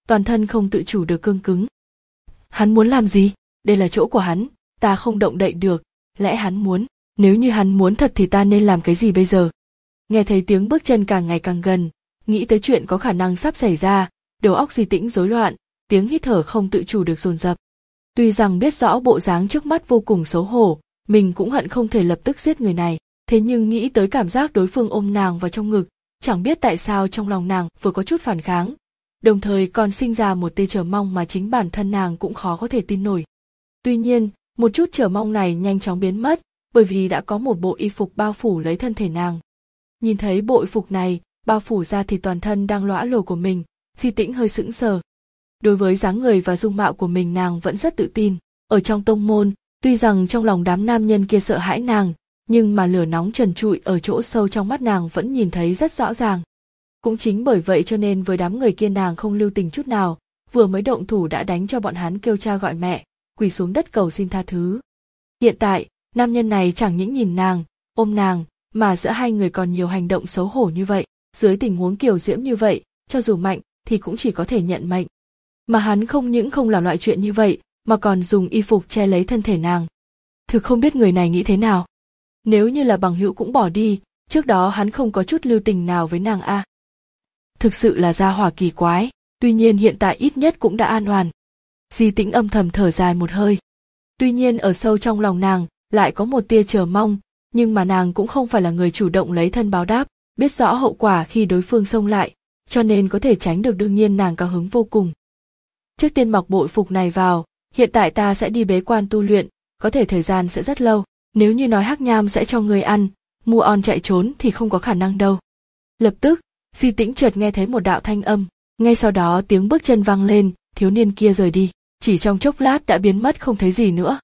toàn thân không tự chủ được cương cứng. Hắn muốn làm gì? Đây là chỗ của hắn, ta không động đậy được, lẽ hắn muốn, nếu như hắn muốn thật thì ta nên làm cái gì bây giờ? Nghe thấy tiếng bước chân càng ngày càng gần, nghĩ tới chuyện có khả năng sắp xảy ra, đầu óc Di Tĩnh rối loạn, tiếng hít thở không tự chủ được dồn dập. Tuy rằng biết rõ bộ dáng trước mắt vô cùng xấu hổ, mình cũng hận không thể lập tức giết người này, thế nhưng nghĩ tới cảm giác đối phương ôm nàng vào trong ngực, chẳng biết tại sao trong lòng nàng vừa có chút phản kháng, đồng thời còn sinh ra một tia chờ mong mà chính bản thân nàng cũng khó có thể tin nổi. Tuy nhiên, một chút chờ mong này nhanh chóng biến mất, bởi vì đã có một bộ y phục bao phủ lấy thân thể nàng. Nhìn thấy bộ y phục này, bao phủ ra thì toàn thân đang lõa lồ của mình, Di Tĩnh hơi sững sờ. Đối với dáng người và dung mạo của mình nàng vẫn rất tự tin. Ở trong tông môn, tuy rằng trong lòng đám nam nhân kia sợ hãi nàng, nhưng mà lửa nóng trần trụi ở chỗ sâu trong mắt nàng vẫn nhìn thấy rất rõ ràng. Cũng chính bởi vậy cho nên với đám người kia nàng không lưu tình chút nào, vừa mới động thủ đã đánh cho bọn hắn kêu cha gọi mẹ, quỳ xuống đất cầu xin tha thứ. Hiện tại, nam nhân này chẳng những nhìn nàng, ôm nàng, mà giữa hai người còn nhiều hành động xấu hổ như vậy. Dưới tình huống kiều diễm như vậy, cho dù mạnh thì cũng chỉ có thể nhận mệnh. Mà hắn không những không làm loại chuyện như vậy, mà còn dùng y phục che lấy thân thể nàng. Thực không biết người này nghĩ thế nào. Nếu như là bằng hữu cũng bỏ đi, trước đó hắn không có chút lưu tình nào với nàng a. À. Thực sự là gia hỏa kỳ quái, tuy nhiên hiện tại ít nhất cũng đã an toàn. Di Tĩnh âm thầm thở dài một hơi. Tuy nhiên ở sâu trong lòng nàng lại có một tia chờ mong, nhưng mà nàng cũng không phải là người chủ động lấy thân báo đáp, biết rõ hậu quả khi đối phương xông lại, cho nên có thể tránh được đương nhiên nàng cao hứng vô cùng. Trước tiên mặc bộ phục này vào, hiện tại ta sẽ đi bế quan tu luyện, có thể thời gian sẽ rất lâu, nếu như nói hắc nham sẽ cho người ăn, Mu On chạy trốn thì không có khả năng đâu. Lập tức, Di Tĩnh chợt nghe thấy một đạo thanh âm, ngay sau đó tiếng bước chân vang lên, thiếu niên kia rời đi, chỉ trong chốc lát đã biến mất không thấy gì nữa.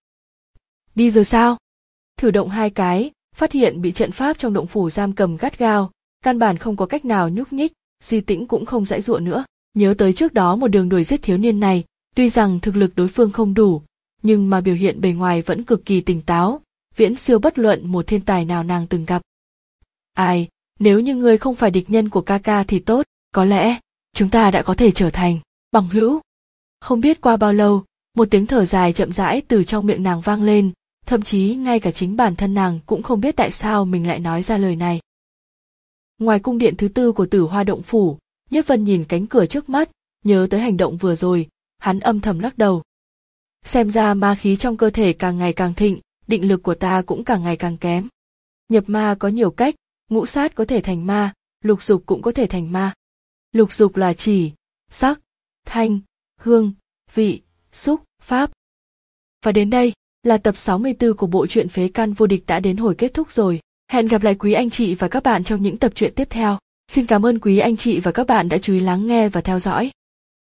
Đi rồi sao? Thử động hai cái, phát hiện bị trận pháp trong động phủ giam cầm gắt gao, căn bản không có cách nào nhúc nhích, Di Tĩnh cũng không giãy giụa nữa. Nhớ tới trước đó một đường đuổi giết thiếu niên này, tuy rằng thực lực đối phương không đủ, nhưng mà biểu hiện bề ngoài vẫn cực kỳ tỉnh táo, viễn siêu bất luận một thiên tài nào nàng từng gặp. Ai, nếu như ngươi không phải địch nhân của ca ca thì tốt, có lẽ chúng ta đã có thể trở thành bằng hữu. Không biết qua bao lâu, một tiếng thở dài chậm rãi từ trong miệng nàng vang lên, thậm chí ngay cả chính bản thân nàng cũng không biết tại sao mình lại nói ra lời này. Ngoài cung điện thứ tư của Tử Hoa động phủ, Nhiếp Vân nhìn cánh cửa trước mắt, nhớ tới hành động vừa rồi, hắn âm thầm lắc đầu. Xem ra ma khí trong cơ thể càng ngày càng thịnh, định lực của ta cũng càng ngày càng kém. Nhập ma có nhiều cách, ngũ sát có thể thành ma, lục dục cũng có thể thành ma. Lục dục là chỉ, sắc, thanh, hương, vị, xúc, pháp. Và đến đây, là tập sáu mươi tư của bộ truyện Phế Căn Vô Địch đã đến hồi kết thúc rồi. Hẹn gặp lại quý anh chị và các bạn trong những tập truyện tiếp theo. Xin cảm ơn quý anh chị và các bạn đã chú ý lắng nghe và theo dõi.